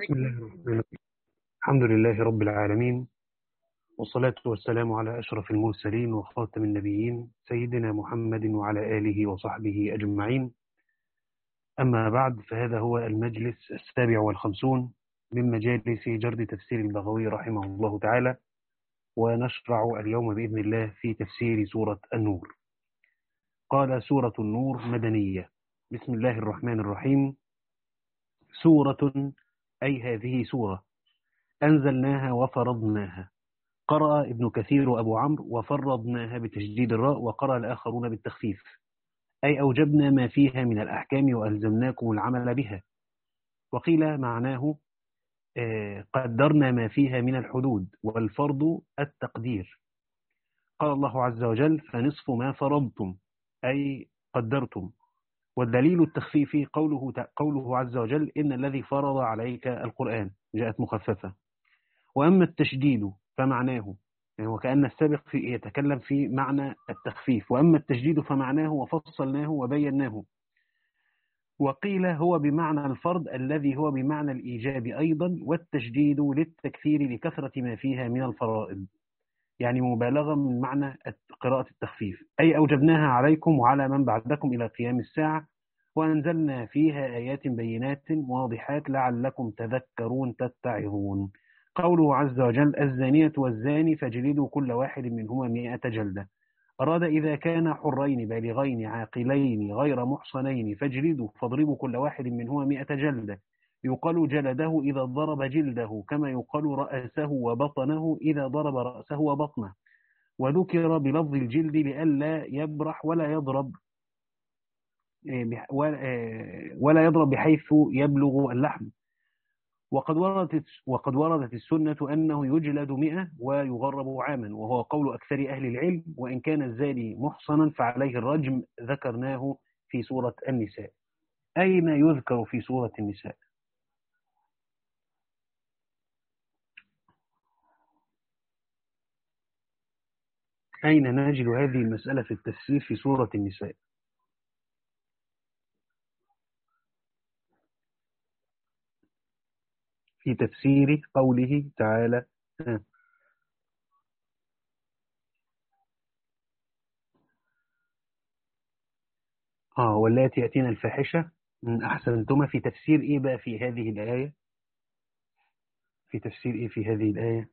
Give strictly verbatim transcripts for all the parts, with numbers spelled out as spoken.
بسم الله الرحمن الرحيم. الحمد لله رب العالمين، والصلاة والسلام على أشرف المرسلين وخاتم النبيين سيدنا محمد وعلى آله وصحبه أجمعين. أما بعد، فهذا هو المجلس السابع والخمسون من مجالس جرد تفسير البغوي رحمه الله تعالى، ونشرع اليوم بإذن الله في تفسير سورة النور. قال: سورة النور مدنية. بسم الله الرحمن الرحيم. سورة أي هذه سورة أنزلناها وفرضناها. قرأ ابن كثير وأبو عمرو وفرضناها بتشديد الراء، وقرأ الآخرون بالتخفيف، أي أوجبنا ما فيها من الأحكام وألزمناكم العمل بها. وقيل معناه آه، قدرنا ما فيها من الحدود، والفرض التقدير. قال الله عز وجل: فنصف ما فرضتم، أي قدرتم. والدليل التخفيفي قوله قوله عز وجل: إن الذي فرض عليك القرآن، جاءت مخففة. وأما التشديد فمعناه، يعني وكأن السابق في يتكلم في معنى التخفيف، وأما التشديد فمعناه وفصلناه وبيناه. وقيل هو بمعنى الفرض الذي هو بمعنى الإيجاب أيضا، والتشديد للتكثير لكثرة ما فيها من الفرائض، يعني مبالغة من معنى قراءة التخفيف، أي أوجبناها عليكم وعلى من بعدكم إلى قيام الساعة، وأنزلنا فيها آيات بينات واضحات لعلكم تذكرون تتعظون. قوله عز وجل: الزانية والزاني فاجلدوا كل واحد منهما مئة جلدة. أراد إذا كان حرين بالغين عاقلين غير محصنين فاجلدوا فاضربوا كل واحد منهما مئة جلدة. يقال جلده إذا ضرب جلده، كما يقال رأسه وبطنه إذا ضرب رأسه وبطنه. وذكر بلفظ الجلد لئلا يبرح ولا يضرب ولا يضرب بحيث يبلغ اللحم. وقد وردت وقد وردت السنة أنه يجلد مئة ويغرب عاما، وهو قول أكثر أهل العلم. وإن كان الزاني محصنا فعليه الرجم، ذكرناه في سورة النساء. أين يذكر في سورة النساء؟ أين نجد هذه المسألة في التفسير في سورة النساء؟ في تفسير قوله تعالى: آه واللاتي يأتين الفاحشة من أحسنتما. في تفسير إيه بقى في هذه الآية؟ في تفسير إيه في هذه الآية؟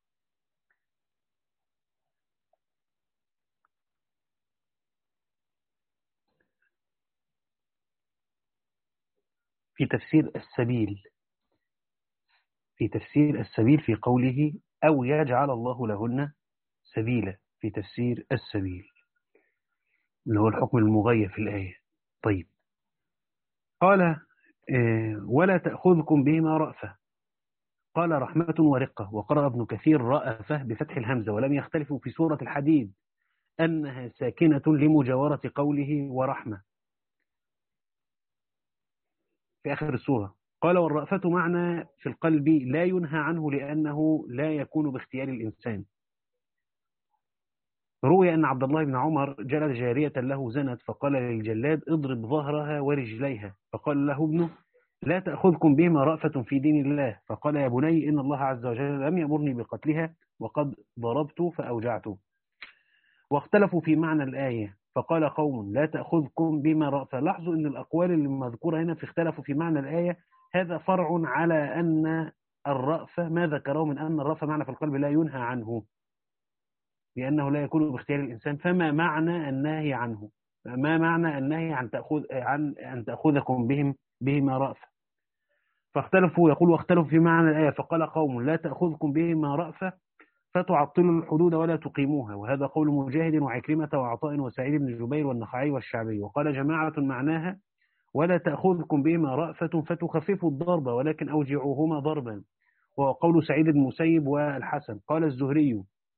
في تفسير السبيل. في تفسير السبيل في قوله: أو يجعل الله لهن سبيلا. في تفسير السبيل اللي هو الحكم المغير في الآية. طيب، قال: آه ولا تأخذكم بهما رأفة. قال: رحمة ورقة. وقرأ ابن كثير رأفة بفتح الهمزة، ولم يختلفوا في سورة الحديد أنها ساكنة لمجاورة قوله ورحمة في آخر السورة. قال: والرأفة معنى في القلب لا ينهى عنه لأنه لا يكون باختيار الإنسان. روي أن عبد الله بن عمر جلد جارية له زنت، فقال للجلاد: اضرب ظهرها ورجليها. فقال له ابنه: لا تأخذكم بهما رأفة في دين الله. فقال: يا بني، إن الله عز وجل لم يأمرني بقتلها، وقد ضربت فأوجعته. واختلفوا في معنى الآية، فقال قوم: لا تأخذكم بما رأفة. لاحظوا أن الأقوال اللي مذكورة هنا في اختلفوا في معنى الآية، هذا فرع على أن الرأفة ما ذكره من أن الرأفة معنى في القلب لا ينهى عنه لأنه لا يكون باختيار الإنسان. فما معنى النهي عنه؟ ما معنى النهي عن تأخذ عن أن تأخذكم بهم بهما رأفة؟ فاختلفوا. يقول: واختلفوا في معنى الآية، فقال قوم: لا تأخذكم بهما رأفة فتعطلوا الحدود ولا تقيموها. وهذا قول مجاهد وعكرمة وعطاء وسعيد بن جبير والنخعي والشعبي. وقال جماعة معناها: ولا تأخذكم بهما رأفة فتخففوا الضرب ولكن أوجعوهما ضربا. وهو قول سعيد بن المسيب والحسن. قال الزهري: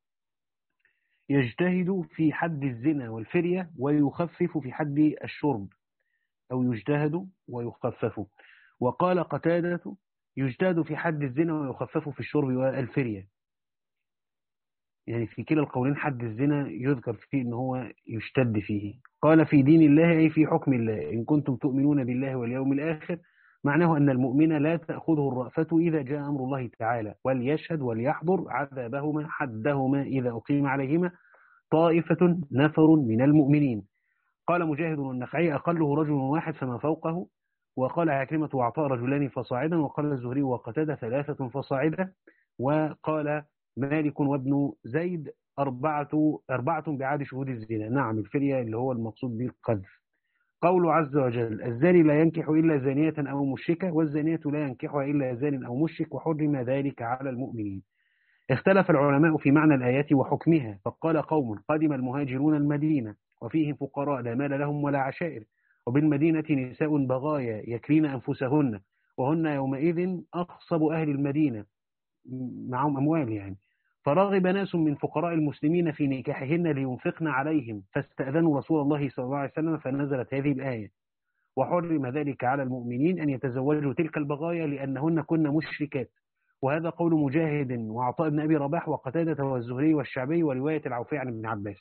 يجتهد في حد الزنا والفرية ويخفف في حد الشرب، أو يجتهد ويخفف. وقال قتادة: يجتهد في حد الزنا ويخفف في الشرب والفرية. يعني في كلا القولين حد الزنا يذكر فيه ان هو يشتد فيه. قال: في دين الله، أي في حكم الله، إن كنتم تؤمنون بالله واليوم الآخر معناه أن المؤمن لا تأخذه الرأفة إذا جاء أمر الله تعالى، وليشهد وليحضر عذابهما حدهما إذا أقيم عليهما طائفة نفر من المؤمنين. قال مجاهد والنخعي أقله رجل واحد فما فوقه. وقال عكرمة وعطاء رجلان فصاعدا. وقال الزهري وقتادة ثلاثة فصاعدا. وقال مالك وابن زيد أربعة أربعة بعد شهود الزنا. نعم، الفرية اللي هو المقصود به القذف. قول عز وجل الزاني لا ينكح إلا زانية أو مشركة، والزانية لا ينكحها إلا زان أو مشرك، وحرم ذلك على المؤمنين. اختلف العلماء في معنى الآيات وحكمها، فقال قوم قدم المهاجرون المدينة وفيهم فقراء لا مال لهم ولا عشائر، وبالمدينة نساء بغايا يكرين أنفسهن، وهن يومئذ أخصب أهل المدينة، معهم أموال يعني. فرغب ناس من فقراء المسلمين في نكاحهن لينفقن عليهم، فاستأذنوا رسول الله صلى الله عليه وسلم، فنزلت هذه الآية: وحرم ذلك على المؤمنين أن يتزوجوا تلك البغايا لأنهن كن مشركات. وهذا قول مجاهد وعطاء بن أبي رباح وقتادة والزهري والشعبي ورواية العوفي عن ابن عباس.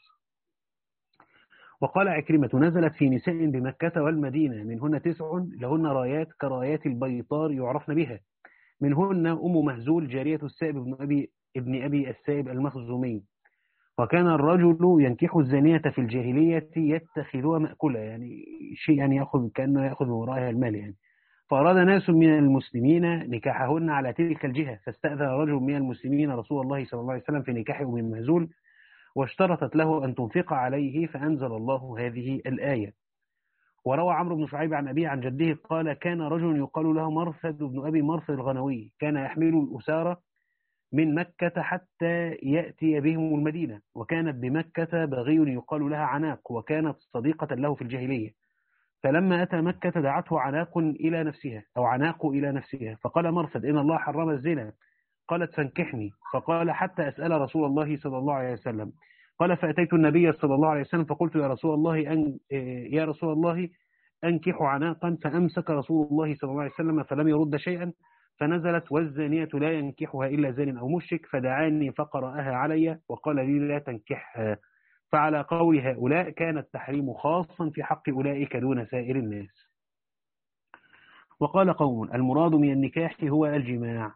وقال عكرمة نزلت في نساء بمكة والمدينة، منهن تسع لهن رايات كرايات البيطار يعرفن بها، منهن أم مهزول جارية السائب ابن أبي ابن أبي السائب المخزومي. وكان الرجل ينكح الزانية في الجاهلية يتخذها مأكولة، يعني شيء يعني يأخذ كأنه يأخذ من ورائها المال يعني. فأراد ناس من المسلمين نكاحهن على تلك الجهة، فاستأذن رجل من المسلمين رسول الله صلى الله عليه وسلم في نكاح أم مهزول، واشترطت له أن تنفق عليه، فأنزل الله هذه الآية. وروى عمرو بن شعيب عن أبيه عن جده قال كان رجل يقال له مرثد بن أبي مرثد الغنوي، كان يحمل الأسارة من مكة حتى يأتي بهم المدينة، وكانت بمكة بغي يقال لها عناق، وكانت صديقة له في الجاهلية. فلما أتى مكة دعته عناق إلى نفسها أو عناق إلى نفسها، فقال مرثد إن الله حرم الزنا. قالت فانكحني، فقال حتى أسأل رسول الله صلى الله عليه وسلم. قال فأتيت النبي صلى الله عليه وسلم فقلت يا رسول الله أن يا رسول الله أنكح عناقا، فأمسك رسول الله صلى الله عليه وسلم فلم يرد شيئا، فنزلت والزانية لا ينكحها إلا زان أو مشرك، فدعاني فقرأها علي وقال لي لا تنكحها. فعلى قول هؤلاء كان التحريم خاصا في حق أولئك دون سائر الناس. وقال قوم المراد من النكاح هو الجماع،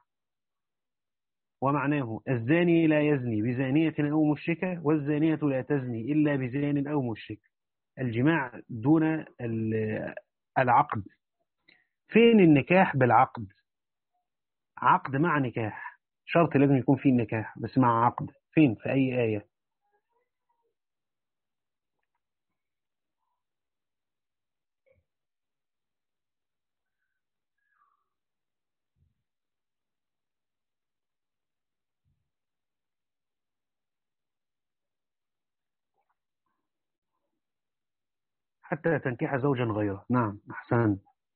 ومعناه الزاني لا يزني بزانية أو مشركة، والزانية لا تزني إلا بزان أو مشرك. الجماع دون العقد. فين النكاح بالعقد؟ عقد مع نكاح، شرط لازم يكون فيه النكاح بس مع عقد. فين؟ في أي آية؟ حتى تنكح زوجا غيره. نعم أحسن.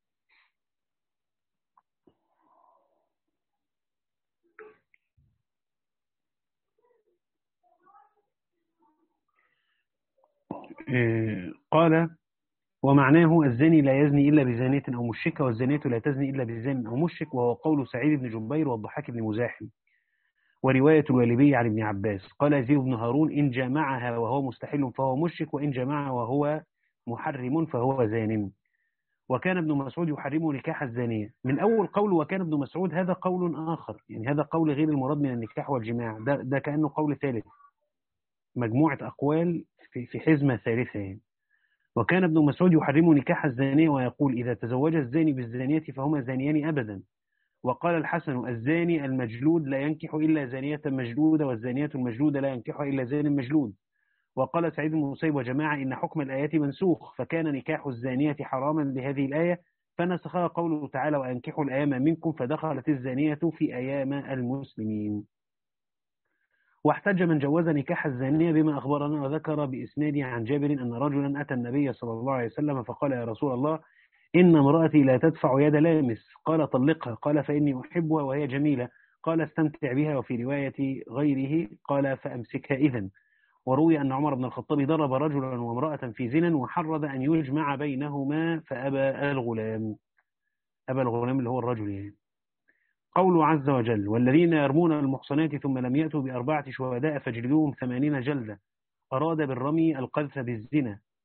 قال ومعناه الزاني لا يزني إلا بزانية أو مشركة، والزانية لا تزني إلا بزان أو مشرك، وهو قول سعيد بن جبير والضحاك بن مزاحم. ورواية الوالبي عن ابن عباس قال يزيد بن هارون إن جمعها وهو مستحل فهو مشرك، وإن جمعها وهو محرم فهو زان. وكان ابن مسعود يحرم نكاح الزانية. من أول قول وكان ابن مسعود هذا قول آخر، يعني هذا قول غير المراد من النكاح والجماع، ده, ده كأنه قول ثالث، مجموعة أقوال في, في حزمة ثالثة يعني. وكان ابن مسعود يحرم نكاح الزانية ويقول إذا تزوج الزاني بالزانية فهما زانيان أبدا. وقال الحسن الزاني المجلود لا ينكح إلا زانية مجلودة، والزانية المجلودة لا ينكحها إلا زان مجلود. وقال سعيد بن المسيب وجماعة إن حكم الآيات منسوخ، فكان نكاح الزانية حراما بهذه الآية، فنسخها قوله تعالى وأنكحوا الأيام منكم، فدخلت الزانية في أيام المسلمين. واحتج من جوز نكاح الزانية بما أخبرنا وذكر بإسناده عن جابر أن رجلا أتى النبي صلى الله عليه وسلم فقال يا رسول الله إن امرأتي لا تدفع يد لامس. قال طلقها. قال فإني أحبها وهي جميلة. قال استمتع بها. وفي رواية غيره قال فأمسكها إذن. وروي أن عمر بن الخطاب ضرب رجلا وامرأة في زنا وحرض أن يجمع بينهما فأبى الغلام. أبى الغلام اللي هو الرجل يعني. قوله عز وجل والذين يرمون المحصنات ثم لم يأتوا بأربعة شهداء فاجلدوهم ثمانين جلدة، أراد بالرمي القذف بالزنا.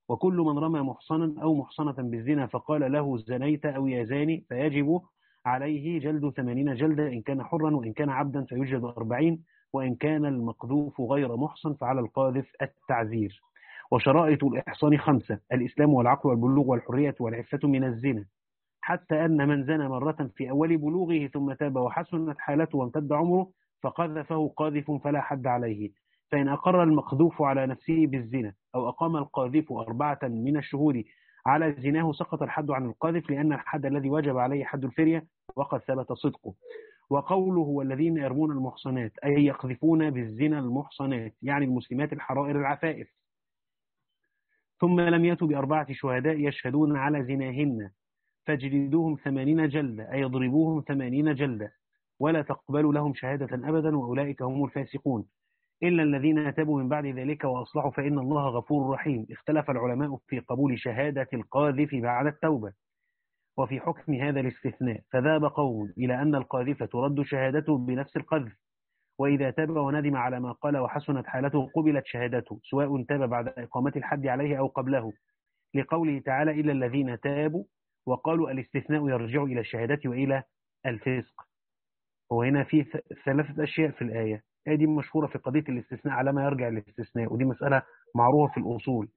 وكل من رمى محصنا أو محصنة بالزنا فقال له زنيت أو يا زاني فيجب عليه جلد ثمانين جلدة إن كان حرا، وإن كان عبدا فيجلد أربعين، وإن كان المقذوف غير محصن فعلى القاذف التعزير. وشرائط الإحصان خمسة: الإسلام والعقل والبلوغ والحرية والعفة من الزنا، حتى أن من زنى مرة في أول بلوغه ثم تاب وحسنت حالته وامتد عمره فقذفه قاذف فلا حد عليه. فإن أقر المقذوف على نفسه بالزنا أو أقام القاذف أربعة من الشهود على زناه سقط الحد عن القاذف، لأن الحد الذي وجب عليه حد الفرية وقد ثبت صدقه. وقوله والذين يرمون المحصنات أي يقذفون بالزنا المحصنات، يعني المسلمات الحرائر العفائف، ثم لم يأتوا بأربعة شهداء يشهدون على زناهن فاجلدوهم ثمانين جلدة أي يضربوهم ثمانين جلدة، ولا تقبلوا لهم شهادة أبدا، وأولئك هم الفاسقون، إلا الذين تابوا من بعد ذلك وأصلحوا فإن الله غفور رحيم. اختلف العلماء في قبول شهادة القاذف بعد التوبة وفي حكم هذا الاستثناء، فذهب قوم إلى أن القاذف ترد شهادته بنفس القذف، وإذا تاب وندم على ما قال وحسنت حالته قبلت شهادته، سواء تاب بعد إقامة الحد عليه أو قبله، لقوله تعالى إلا الذين تابوا، وقالوا الاستثناء يرجع إلى الشهادة وإلى الفسق. وهنا في ثلاثة أشياء في الآية، الآية دي مشهورة في قضية الاستثناء على ما يرجع الاستثناء، ودي مسألة معروفة في الأصول.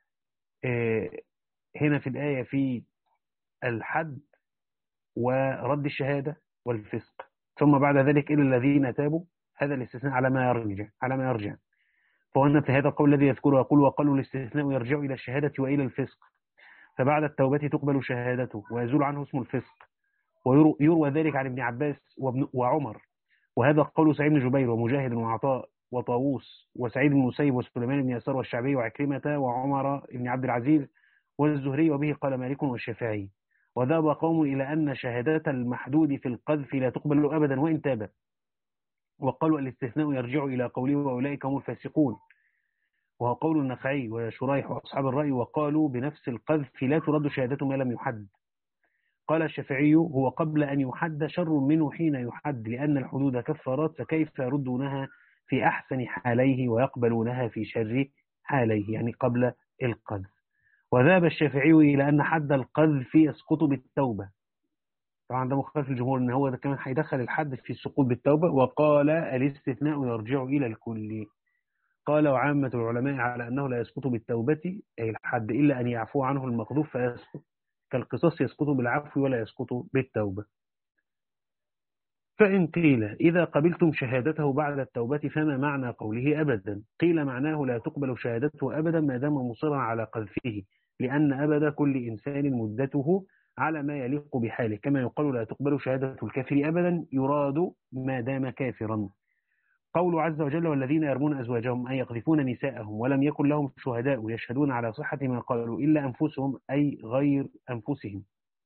هنا في الآية في الحد ورد الشهادة والفسق، ثم بعد ذلك إلى الذين تابوا، هذا الاستثناء على ما يرجع على ما يرجع فهنا في هذا القول الذي يذكره يقول وقالوا الاستثناء يرجع إلى الشهادة وإلى الفسق، فبعد التوبة تقبل شهادته ويزول عنه اسم الفسق، ويروى ذلك عن ابن عباس وابن وعمر، وهذا قول سعيد بن جبير ومجاهد وعطاء وطاووس وسعيد بن المسيب وسليمان بن يسار والشعبي وعكرمة وعمر بن عبد العزيز والزهري، وبه قال مالك والشافعي. وذهب قوم إلى أن شهادات المحدود في القذف لا تقبل أبدا وإن تاب، وقالوا الاستثناء يرجع إلى قوله وأولئك هم الفاسقون، وهو قول النخعي وشريح وأصحاب الرأي، وقالوا بنفس القذف لا ترد شهادته ما لم يحد. قال الشافعي هو قبل أن يحد شر منه حين يحد، لأن الحدود كفارات، فكيف يردونها في أحسن حاليه ويقبلونها في شر حاليه، يعني قبل القذف. وذهب الشافعي إلى أن حد القذف يسقط بالتوبة، طبعا ده مخالف الجمهور ان هو ده كمان هيدخل الحد في السقوط بالتوبة، وقال الاستثناء يرجع إلى الكل. قال وعامة العلماء على أنه لا يسقط بالتوبة أي الحد إلا أن يعفو عنه المقذوف فيسقط، كالقصاص يسقط بالعفو ولا يسقط بالتوبة. فإن قيل إذا قبلتم شهادته بعد التوبة فما معنى قوله أبدا؟ قيل معناه لا تقبل شهادته أبدا ما دام مصرا على قذفه، لأن أبدا كل إنسان مدته على ما يليق بحاله، كما يقال لا تقبل شهادة الكافر أبدا يراد ما دام كافرا. قول عز وجل والذين يرمون أزواجهم أي يقذفون نساءهم ولم يكن لهم شهداء يشهدون على صحة ما قالوا إلا أنفسهم أي غير أنفسهم،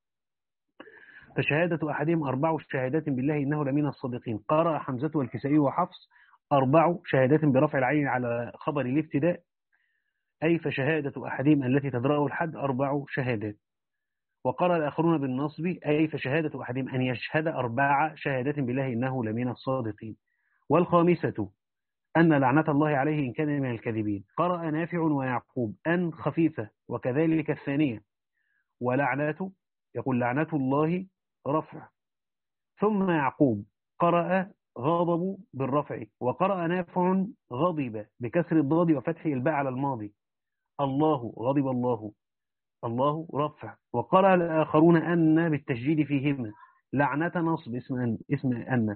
فشهادة أحدهم أربع شهادات بالله إنه لمن الصادقين. قرأ حمزة والكسائي وحفص أربع شهادات برفع العين على خبر الابتداء، أي فشهادة أحدهم التي تدرأه الحد أربع شهادات. وقرأ الآخرون بالنصب أي فشهادة أحدهم أن يشهد أربع شهادات بالله إنه لمن الصادقين. والخامسة أن لعنة الله عليه إن كان من الكاذبين. قرأ نافع ويعقوب أن خفيفة، وكذلك الثانية ولعنة يقول لعنة الله رفع، ثم يعقوب قرأ غضب بالرفع، وقرأ نافع غضب بكسر الضاد وفتح الباء على الماضي، الله غضب الله، الله رفع. وقرأ الآخرون أن بالتشديد فيهما، لعنة نصب اسم أن, اسم أن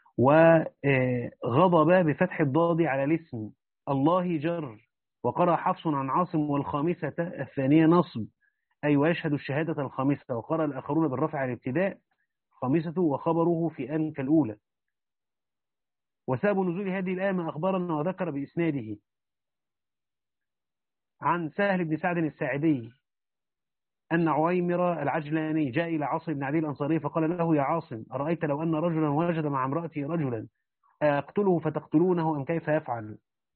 وغضب بفتح الضاد على الاسم، الله جر. وقرأ حفص عن عاصم والخامسة الثانية نصب أي ويشهد الشهادة الخامسة. وقرأ الآخرون بالرفع على الابتداء خامسة وخبره في أن كالأولى. وسبب نزول هذه الآية ما أخبرنا وذكر بإسناده عن سهل بن سعد الساعدي أن عويمر العجلاني جاء إلى عاصم بن عدي الأنصاري فقال له يا عاصم أرأيت لو أن رجلا وجد مع امرأته رجلا أقتله فتقتلونه أم كيف يفعل؟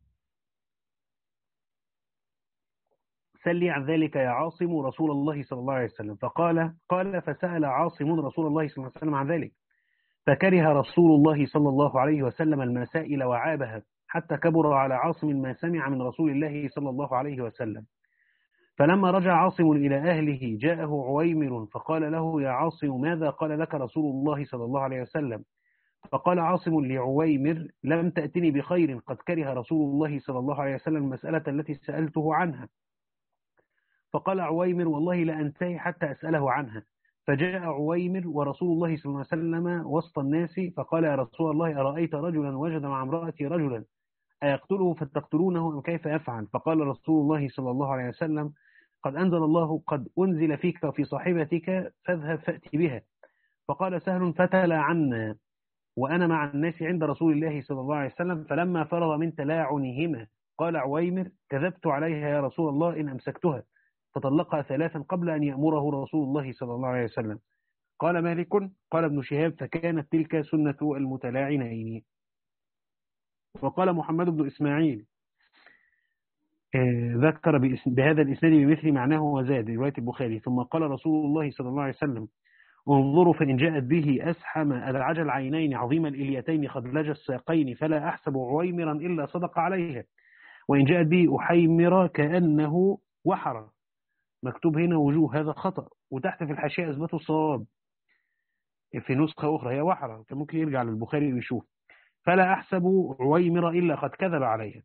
سلي عن ذلك يا عاصم رسول الله صلى الله عليه وسلم. فقال قال فسأل عاصم رسول الله صلى الله عليه وسلم عن ذلك، فكره رسول الله صلى الله عليه وسلم المسائل وعابها، حتى كبر على عاصم ما سمع من رسول الله صلى الله عليه وسلم. فلما رجع عاصم إلى أهله جاءه عويمر فقال له: يا عاصم، ماذا قال لك رسول الله صلى الله عليه وسلم؟ فقال عاصم لعويمر: لم تأتني بخير، قد كره رسول الله صلى الله عليه وسلم المسألة التي سألته عنها. فقال عويمر: والله لا أنتهي حتى أسأله عنها. فجاء عويمر ورسول الله صلى الله عليه وسلم وسط الناس، فقال: يا رسول الله، أرأيت رجلا وجد مع امرأتي رجلا أيقتله فتقتلونه أم كيف يفعل؟ فقال رسول الله صلى الله عليه وسلم: قد أنزل الله قد أنزل فيك وفي صاحبتك فاذهب فأتي بها. فقال سهل: فتلا عنا وأنا مع الناس عند رسول الله صلى الله عليه وسلم. فلما فرغ من تلاعنهما قال عويمر: كذبت عليها يا رسول الله إن أمسكتها. فطلقها ثلاثا قبل أن يأمره رسول الله صلى الله عليه وسلم. قال مالك: قال ابن شهاب: فكانت تلك سنة المتلاعنين. وقال محمد بن إسماعيل: آه، ذكر بإس- بهذا الإسناد بمثل معناه وزاد رواية البخاري. ثم قال رسول الله صلى الله عليه وسلم: انظروا فإن جاءت به أسحم أدعج العينين عظيم الإليتين خدلج الساقين فلا أحسب عويمرا إلا صدق عليها، وإن جاءت به أحيمر كأنه وحر. مكتوب هنا وجوه، هذا خطأ، وتحت في الحاشية أثبتوا الصواب في نسخة أخرى هي وحرة، فممكن يرجع للبخاري ويشوف. فلا أحسب عويمر إلا قد كذب عليها.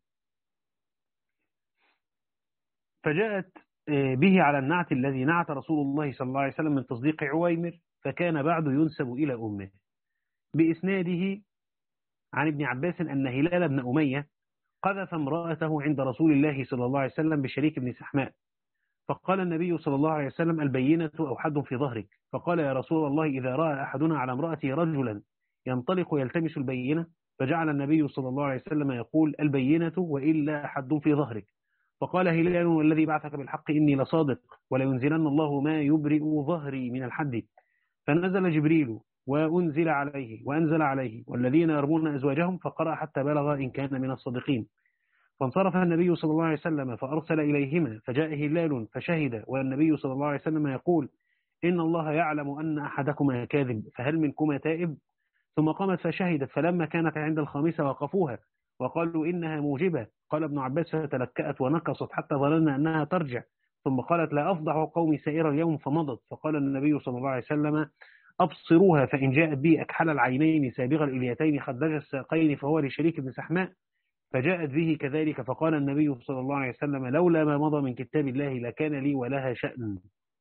فجاءت آه، به على النعت الذي نعت رسول الله صلى الله عليه وسلم من تصديق عويمر، فكان بعد ينسب إلى أمه. بإسناده عن ابن عباس أن هلال بن أمية قذف امرأته عند رسول الله صلى الله عليه وسلم بشريك بن سحماء، فقال النبي صلى الله عليه وسلم: البينة أو حد في ظهرك. فقال: يا رسول الله، إذا رأى أحدنا على امرأته رجلا ينطلق يلتمس البينة. فجعل النبي صلى الله عليه وسلم يقول: البينة وإلا حد في ظهرك. فقال هلال: والذي بعثك بالحق إني لصادق، ولينزلن الله ما يبرئ ظهري من الحد. فنزل جبريل وأنزل عليه وأنزل عليه: والذين يرمون أزواجهم، فقرأ حتى بلغ إن كان من الصادقين. فانصرف النبي صلى الله عليه وسلم فأرسل إليهما، فجاء هلال فشهد، والنبي صلى الله عليه وسلم يقول: إن الله يعلم أن أحدكما كاذب، فهل منكما تائب؟ ثم قامت فشهدت، فلما كانت عند الخامسة وقفوها وقالوا إنها موجبة. قال ابن عباس: فتلكأت ونكصت حتى ظننا أنها ترجع، ثم قالت: لا أفضح قومي سائر اليوم، فمضت. فقال النبي صلى الله عليه وسلم: أبصروها، فإن جاءت بي أكحل العينين سابغ الإليتين خدج الساقين فهو لشريك بن سحماء. فجاءت به كذلك. فقال النبي صلى الله عليه وسلم: لولا ما مضى من كتاب الله لكان لي ولها شأن.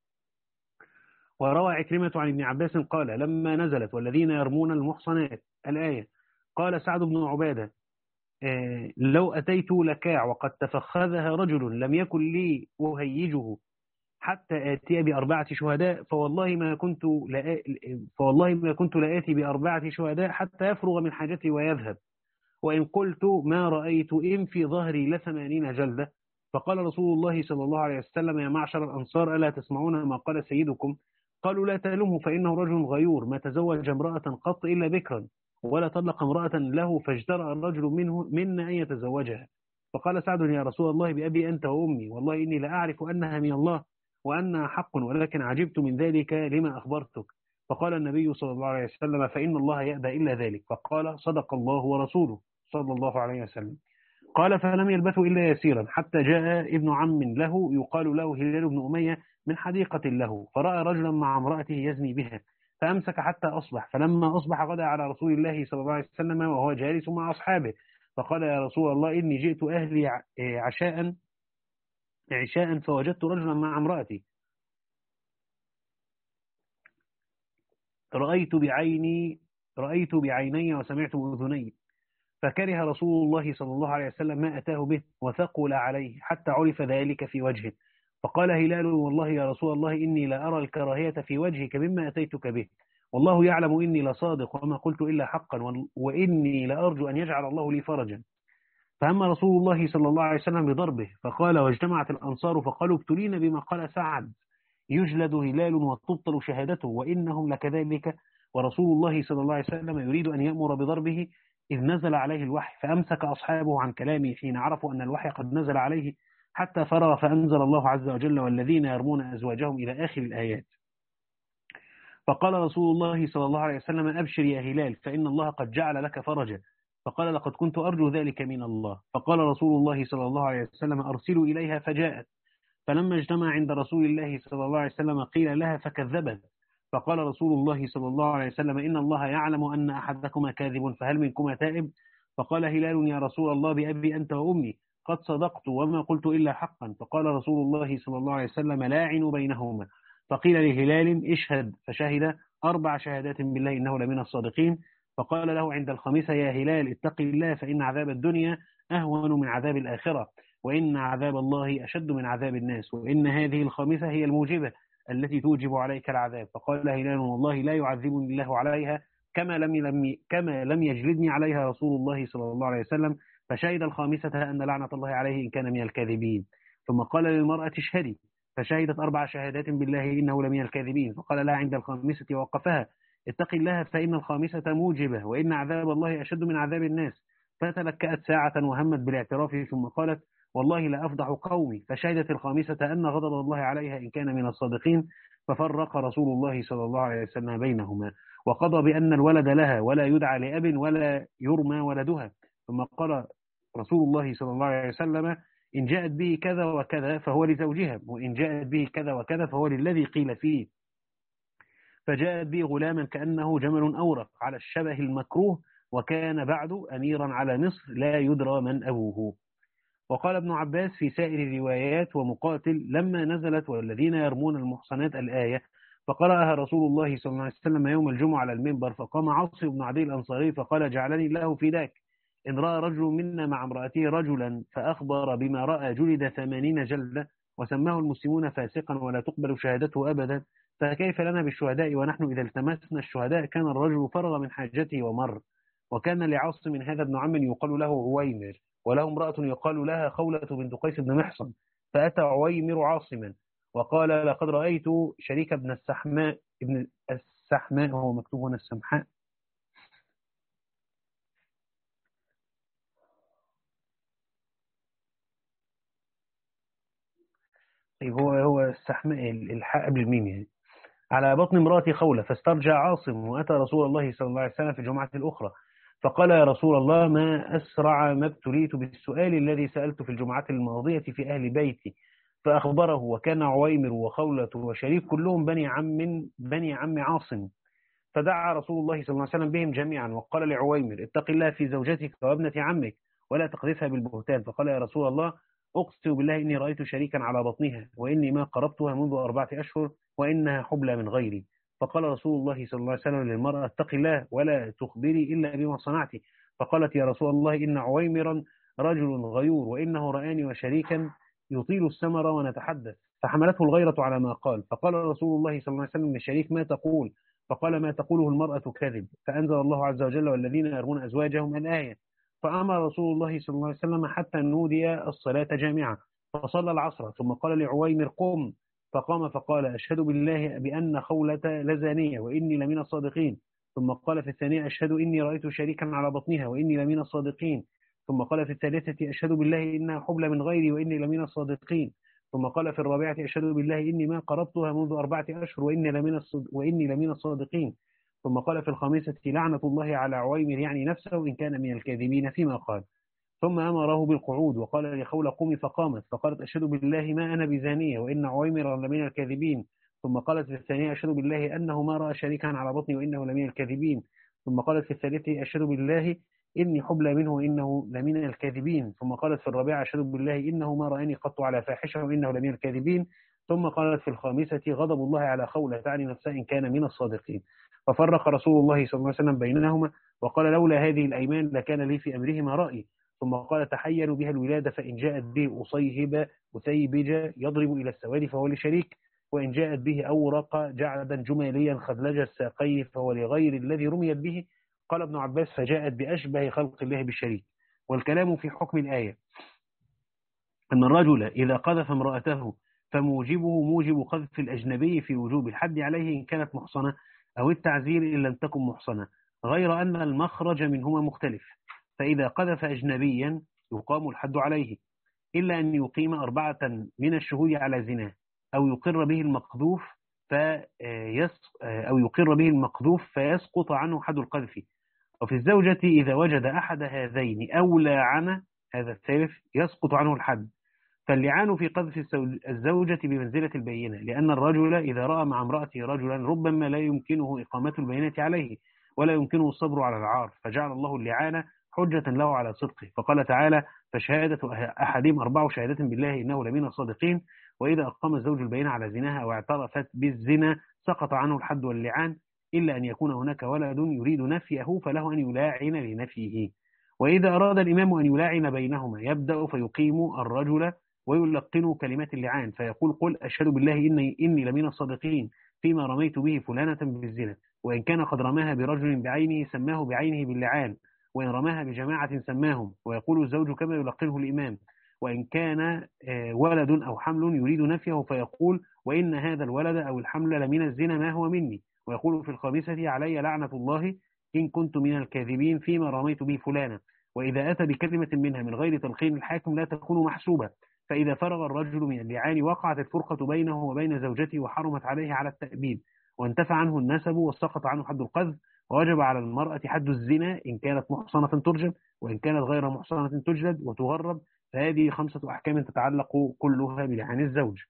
وروى عكرمة عن ابن عباس قال: لما نزلت والذين يرمون المحصنات الآية، قال سعد بن عبادة: آه لو أتيت لكاع وقد تفخذها رجل لم يكن لي أهيجه حتى آتي بأربعة شهداء، فوالله ما كنت لآ... فوالله ما كنت لآتي بأربعة شهداء حتى يفرغ من حاجتي ويذهب، وإن قلت ما رأيت إن في ظهري لثمانين جلدة. فقال رسول الله صلى الله عليه وسلم: يا معشر الأنصار، ألا تسمعون ما قال سيدكم؟ قالوا: لا تلمه، فإنه رجل غيور ما تزوج امرأة قط إلا بكرا، ولا طلق امرأة له فاجترأ الرجل منه منا أن يتزوجها. فقال سعد: يا رسول الله، بأبي أنت وأمي، والله إني لأعرف أنها من الله وأنها حق، ولكن عجبت من ذلك لما أخبرتك. فقال النبي صلى الله عليه وسلم: فإن الله يأبى إلا ذلك. فقال: صدق الله ورسوله صلى الله عليه وسلم. قال: فلم يلبثوا إلا يسيرا حتى جاء ابن عم له يقال له هلال بن أمية من حديقة له، فرأى رجلا مع امرأته يزني بها، فأمسك حتى أصبح. فلما أصبح غدا على رسول الله صلى الله عليه وسلم وهو جالس مع أصحابه، فقال: يا رسول الله، إني جئت أهلي عشاء عشاء فوجدت رجلا مع امرأتي، رأيت بعيني رأيت بعيني وسمعت بأذني، فكره رسول الله صلى الله عليه وسلم ما أتاه به وثقل عليه حتى عرف ذلك في وجهه. فقال هلال: والله يا رسول الله، إني لا أرى الكراهية في وجهك مما أتيتك به، والله يعلم إني لصادق وما قلت إلا حقا، وإني لأرجو أن يجعل الله لي فرجا. فأما رسول الله صلى الله عليه وسلم بضربه، فقال: واجتمعت الأنصار فقالوا: ابتلين بما قال سعد، يجلد هلال وتبطل شهادته، وإنهم لكذلك. ورسول الله صلى الله عليه وسلم يريد أن يأمر بضربه إذ نزل عليه الوحي، فأمسك أصحابه عن كلامه حين عرفوا أن الوحي قد نزل عليه حتى فرغ، فأنزل الله عز وجل: والذين يرمون أزواجهم إلى آخر الآيات. فقال رسول الله صلى الله عليه وسلم: أبشر يا هلال، فإن الله قد جعل لك فرجا. فقال: لقد كنت أرجو ذلك من الله. فقال رسول الله صلى الله عليه وسلم: أرسلوا إليها، فجاءت. فلما اجتمع عند رسول الله صلى الله عليه وسلم قيل لها فكذبت، فقال رسول الله صلى الله عليه وسلم إن الله يعلم أن أحدكما كاذب فهل منكما تائب؟ فقال هلال يا رسول الله بأبي أنت وأمي قد صدقت وما قلت إلا حقا. فقال رسول الله صلى الله عليه وسلم لاعنوا بينهما. فقيل لهلال اشهد، فشهد أربع شهادات بالله إنه لمن الصادقين. فقال له عند الخامسة يا هلال اتق الله فإن عذاب الدنيا أهون من عذاب الآخرة، وإن عذاب الله أشد من عذاب الناس، وإن هذه الخامسة هي الموجبة التي توجب عليك العذاب. فقال هلال والله لا يعذبني الله عليها كما لم لم كما لم يجلدني عليها رسول الله صلى الله عليه وسلم. فشهد الخامسة أن لعنة الله عليه إن كان من الكاذبين. ثم قال للمرأة اشهدي، فشهدت أربع شهادات بالله إنه لمن الكاذبين. فقال لها عند الخامسة ووقفها اتق الله فإن الخامسة موجبة، وإن عذاب الله أشد من عذاب الناس. فتلكأت ساعة وهمت بالاعتراف، ثم قالت والله لا أفضح قومي. فشهدت الخامسة أن غضب الله عليها إن كان من الصادقين. ففرق رسول الله صلى الله عليه وسلم بينهما، وقضى بأن الولد لها ولا يدعى لأب ولا يرمى ولدها. ثم قال رسول الله صلى الله عليه وسلم إن جاءت به كذا وكذا فهو لزوجها، وإن جاءت به كذا وكذا فهو للذي قيل فيه. فجاءت به غلاما كأنه جمل أورق على الشبه المكروه، وكان بعد أميرا على مصر لا يدرى من أبوه. وقال ابن عباس في سائر الروايات ومقاتل لما نزلت والذين يرمون المحصنات الآية فقرأها رسول الله صلى الله عليه وسلم يوم الجمعة على المنبر، فقام عاصم بن عدي الأنصاري فقال جعلني الله فداك، إن رأى رجل منا مع امرأته رجلا فأخبر بما رأى جلد ثمانين جلدة، وسماه المسلمون فاسقا ولا تقبل شهادته أبدا، فكيف لنا بالشهداء ونحن إذا التمسنا الشهداء كان الرجل فرغ من حاجته ومر. وكان لعاصم من هذا ابن عم يقال له عويمر، وله امرأة يقال لها خولة بنت قيس بن محصن، فأتى عويمر عاصما وقال لقد رأيت شريك ابن السحماء ابن السحماء هو مكتوب هنا السمحاء طيب هو هو السحماء الحاء قبل الميم يعني على بطن امرأة خولة. فاسترجع عاصم وأتى رسول الله صلى الله عليه وسلم في الجمعة الأخرى فقال يا رسول الله ما أسرع ما ابتليت بالسؤال الذي سألت في الجمعة الماضية في أهل بيتي. فأخبره، وكان عويمر وخولة وشريك كلهم بني عم بني عم عاصم. فدعا رسول الله صلى الله عليه وسلم بهم جميعا وقال لعويمر اتق الله في زوجتك وابنة عمك ولا تقذفها بالبهتان. فقال يا رسول الله أقسم بالله إني رأيت شريكا على بطنها وإني ما قربتها منذ أربعة أشهر وإنها حبلى من غيري. فقال رسول الله صلى الله عليه وسلم للمرأة اتق الله ولا تخبري إلا بما صنعت. فقالت يا رسول الله إن عويمرا رجل غيور وإنه رآني وشريكا يطيل السمر ونتحدث. فحملته الغيرة على ما قال. فقال رسول الله صلى الله عليه وسلم للشريك ما تقول؟ فقال ما تقوله المرأة كذب. فأنزل الله عز وجل والذين يرمون أزواجهم الآية. فأمر رسول الله صلى الله عليه وسلم حتى نودي الصلاة جامعة فصلى العصر ثم قال لعويمر قم. فقام فقال أشهد بالله بأن خولة لزانية وإني لمن الصادقين. ثم قال في الثانية أشهد إني رأيت شريكا على بطنها وإني لمن الصادقين. ثم قال في الثالثة أشهد بالله إنها حبلى من غيري وإني لمن الصادقين. ثم قال في الرابعة أشهد بالله إني ما قربتها منذ أربعة أشهر وإني لمن الصد... وإني لمن الصادقين. ثم قال في الخامسة لعنة الله على عويمر يعني نفسه إن كان من الكاذبين فيما قال. ثم أمره بالقعود وقال لخولة قومي فقامت فقالت أشهد بالله ما أنا بزانية وإن عويمر لمن الكاذبين. ثم قالت في الثانية أشهد بالله أنه ما رأى شريكا على بطني وإنه لمن الكاذبين. ثم قالت في الثالثة أشهد بالله إني حبلى منه وإنه لمن الكاذبين. ثم قالت في الرابعة أشهد بالله إنه ما رأني قط على فاحشة وإنه لمن الكاذبين. ثم قالت في الخامسة غضب الله على خولة تعني نفسها إن كان من الصادقين. ففرق رسول الله صلى الله عليه وسلم بينهما وقال لولا هذه الأيمان لكان لي في أمرهما رأي. ثم قال تحينوا بها الولادة فإن جاءت به أصيهب أثيبج يضرب إلى السواد فهو لشريك وإن جاءت به أورق جعدا جماليا خدلج الساقين فهو لغير الذي رميت به. قال ابن عباس فجاءت بأشبه خلق الله بالشريك. والكلام في حكم الآية أن الرجل إذا قذف امرأته فموجبه موجب قذف الأجنبي في وجوب الحد عليه إن كانت محصنة أو التعزير إن لم تكن محصنة، غير أن المخرج منهما مختلف. فإذا قذف أجنبيا يقام الحد عليه إلا أن يقيم أربعة من الشهود على زناه أو يقر به المقذوف فيس أو يقر به المقذوف فيسقط عنه حد القذف. وفي الزوجة إذا وجد أحد هذين أو لاعن هذا الثالث يسقط عنه الحد. فاللعان في قذف الزوجة بمنزلة البينة، لأن الرجل إذا رأى مع امرأته رجلا ربما لا يمكنه إقامة البينة عليه ولا يمكنه الصبر على العار، فجعل الله اللعان حجة له على صدقه، فقال تعالى: فشهادة أحدهم أربع شهادات بالله إنه لمن الصادقين. وإذا أقام الزوج البينة على زناها واعترفت بالزنا سقط عنه الحد واللعان، إلا أن يكون هناك ولد يريد نفيه فله أن يلاعن لنفيه. وإذا أراد الإمام أن يلاعن بينهما يبدأ فيقيم الرجل ويلقن كلمات اللعان، فيقول: قل أشهد بالله إني, إني لمن الصادقين فيما رميت به فلانة بالزنا، وإن كان قد رماها برجل بعينه سماه بعينه باللعان، وإن رماها بجماعة سماهم. ويقول الزوج كما يلقنه الإمام. وإن كان ولد أو حمل يريد نفيه فيقول: وإن هذا الولد أو الحمل لمن الزنا ما هو مني. ويقول في الخامسة: علي لعنة الله إن كنت من الكاذبين فيما رميت به فلانا. وإذا أتى بكلمة منها من غير تلقين الحاكم لا تكون محسوبة. فإذا فرغ الرجل من اللعان وقعت الفرقة بينه وبين زوجته وحرمت عليه على التأبيد، وانتفى عنه النسب وسقط عنه حد القذف، ووجب على المرأة حد الزنا إن كانت محصنة ترجم، وإن كانت غير محصنة تجلد وتغرب. فهذه خمسة أحكام تتعلق كلها بلعان الزوج.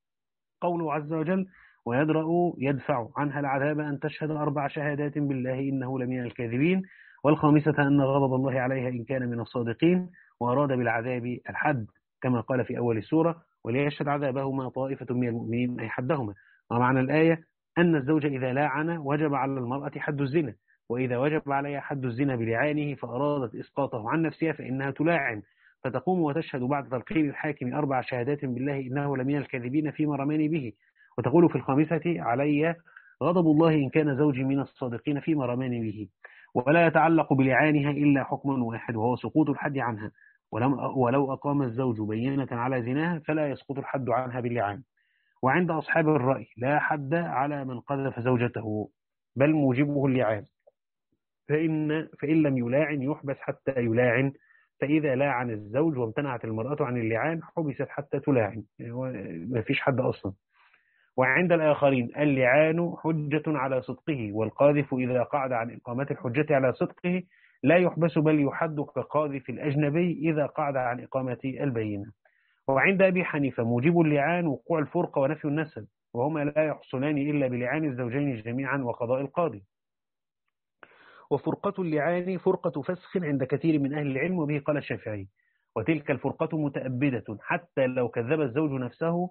قوله عز وجل: ويدرأ يدفع عنها العذاب أن تشهد أربع شهادات بالله إنه لمن الكاذبين، والخامسة أن غضب الله عليها إن كان من الصادقين، وأراد بالعذاب الحد كما قال في أول السورة: وليشهد عذابهما طائفة من المؤمنين أي حدهما. ومعنى الآية أن الزوج إذا لاعن وجب على المرأة حد الزنا، وإذا وجب عليها حد الزنا بلعانه فأرادت إسقاطه عن نفسها فإنها تلاعن، فتقوم وتشهد بعد تلقين الحاكم أربع شهادات بالله إنه لمن الكاذبين فيما رماني به، وتقول في الخامسة: علي غضب الله إن كان زوجي من الصادقين فيما رماني به. ولا يتعلق بلعانها إلا حكم واحد وهو سقوط الحد عنها، ولو أقام الزوج بينة على زناها فلا يسقط الحد عنها باللعان. وعند أصحاب الرأي لا حد على من قذف زوجته بل موجبه اللعان، فإن, فإن لم يلاعن يحبس حتى يلاعن، فإذا لاعن الزوج وامتنعت المرأة عن اللعان حبست حتى تلاعن، ما فيش حد أصلا. وعند الآخرين اللعان حجة على صدقه، والقاذف إذا قعد عن إقامة الحجة على صدقه لا يحبس بل يحد كقاذف الأجنبي إذا قعد عن إقامة البينة. وعند أبي حنيفة موجب اللعان وقوع الفرقة ونفي النسب، وهما لا يحصلان إلا بلعان الزوجين جميعا وقضاء القاضي. وفرقة اللعان فرقة فسخ عند كثير من أهل العلم، وبه قال الشافعي، وتلك الفرقة متأبدة حتى لو كذب الزوج نفسه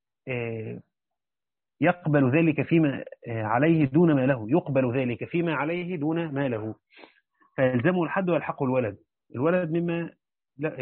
يقبل ذلك فيما عليه دون ما له يقبل ذلك فيما عليه دون ما له، فيلزمه الحد ويلحقه الولد. الولد مما لا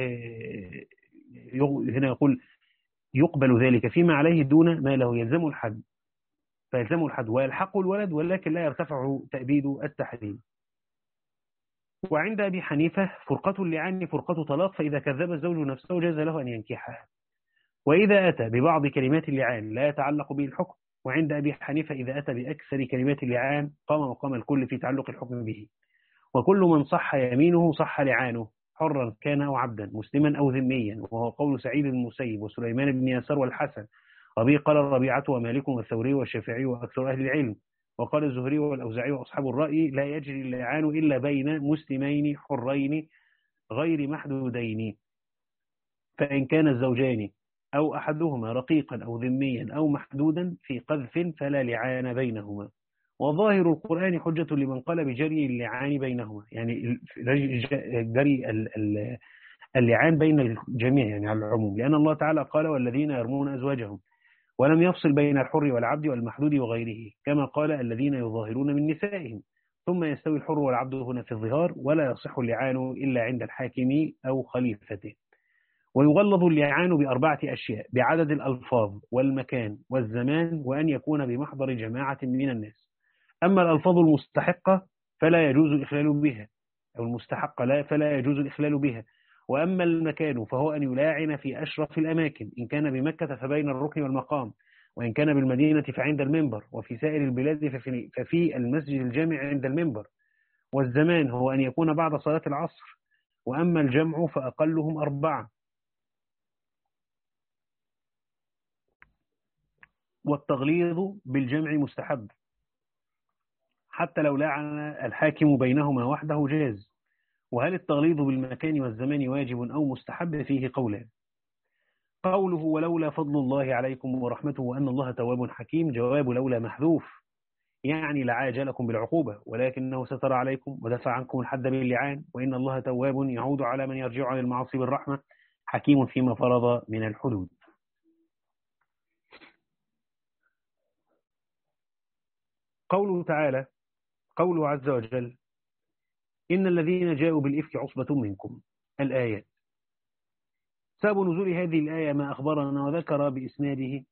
هنا يقول يقبل ذلك فيما عليه دون ما له، يلزمه الحد فيلزمه الحد ويلحقه الولد، ولكن لا يرتفع تأبيد التحريم. وعند أبي حنيفة فرقة اللعان فرقة طلاق، فإذا كذب الزوج نفسه جاز له أن ينكحها، وإذا أتى ببعض كلمات اللعان لا يتعلق به الحكم. وعند أبي حنيفة إذا أتى بأكثر كلمات اللعان قام مقام الكل في تعلق الحكم به. وكل من صح يمينه صح لعانه، حرا كان أو عبدا، مسلما أو ذميا، وهو قول سعيد بن المسيب وسليمان بن يسار والحسن، وبه قال الربيعة ومالك والثوري والشافعي وأكثر أهل العلم. وقال الزهري والأوزاعي وأصحاب الرأي: لا يجري اللعان إلا بين مسلمين حرين غير محدودين، فإن كان الزوجان أو أحدهما رقيقا أو ذميا أو محدودا في قذف فلا لعان بينهما. وظاهر القرآن حجة لمن قال بجري اللعان بينهما، يعني جري اللعان بين الجميع يعني على العموم، لأن الله تعالى قال: والذين يرمون أزواجهم، ولم يفصل بين الحر والعبد والمحدود وغيره، كما قال: الذين يظاهرون من نسائهم. ثم يستوي الحر والعبد هنا في الظهار، ولا يصح اللعان إلا عند الحاكم أو خليفته. ويغلظ اللعان بأربعة أشياء: بعدد الألفاظ والمكان والزمان، وأن يكون بمحضر جماعة من الناس. أما الألفاظ المستحقة فلا يجوز الإخلال بها، أو المستحقة لا فلا يجوز الإخلال بها. وأما المكان فهو أن يلاعن في أشرف الأماكن، إن كان بمكة فبين الركن والمقام، وإن كان بالمدينة فعند المنبر، وفي سائر البلاد ففي, ففي المسجد الجامع عند المنبر. والزمان هو أن يكون بعد صلاة العصر. وأما الجمع فأقلهم أربعة. والتغليظ بالجمع مستحب حتى لو لعن الحاكم بينهما وحده جاز. وهل التغليظ بالمكان والزمان واجب أو مستحب؟ فيه قولان. قوله ولولا فضل الله عليكم ورحمته وأن الله تواب حكيم، جواب لولا محذوف، يعني لعاجلكم بالعقوبة ولكنه ستر عليكم ودفع عنكم الحد باللعان، وإن الله تواب يعود على من يرجع عن المعاصي بالرحمة، حكيم فيما فرض من الحدود. قوله تعالى، قوله عز وجل إن الذين جاءوا بالإفك عصبة منكم، الآيات. سبب نزول هذه الآية ما أخبرنا وذكر بإسناده،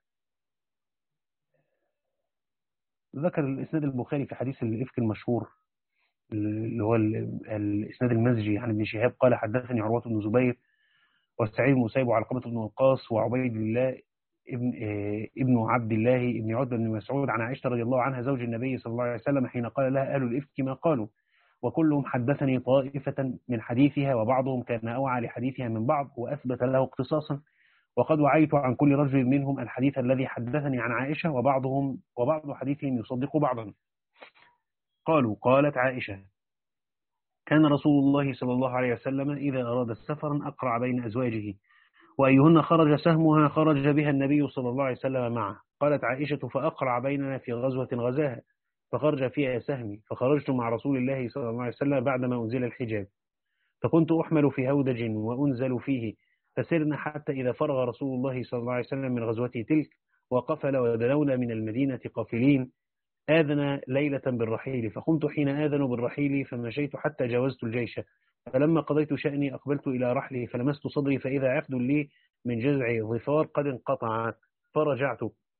ذكر الإسناد البخاري في حديث الإفك المشهور اللي هو الإسناد المزجي عن ابن شهاب قال حدثني عروة بن زبير وسعيد بن مسيب وعلقمة بن وقاص وعبيد الله ابن ابن عبد الله ابن عتبة بن مسعود عن عائشة رضي الله عنها زوج النبي صلى الله عليه وسلم حين قال لها أهل الإفك ما قالوا، وكلهم حدثني طائفة من حديثها وبعضهم كان أوعى لحديثها من بعض وأثبت له اختصاصا، وقد وعيت عن كل رجل منهم الحديث الذي حدثني عن عائشة، وبعضهم وبعض حديثهم يصدق بعضا. قالوا قالت عائشة كان رسول الله صلى الله عليه وسلم إذا أراد السفر أقرع بين أزواجه، وأيهن خرج سهمها خرج بها النبي صلى الله عليه وسلم معه. قالت عائشة فأقرع بيننا في غزوة غزاها فخرج فيها سهمي، فخرجت مع رسول الله صلى الله عليه وسلم بعدما أنزل الحجاب، فكنت أحمل في هودج وأنزل فيه، فسرنا حتى إذا فرغ رسول الله صلى الله عليه وسلم من غزوته تلك وقفل ودنونا من المدينة قافلين، آذن ليلة بالرحيل، فقمت حين آذن بالرحيل فمشيت حتى جاوزت الجيش، فلما قضيت شأني أقبلت إلى رحلي فلمست صدري فإذا عقد لي من جذع ظفار قد انقطع، فرجعت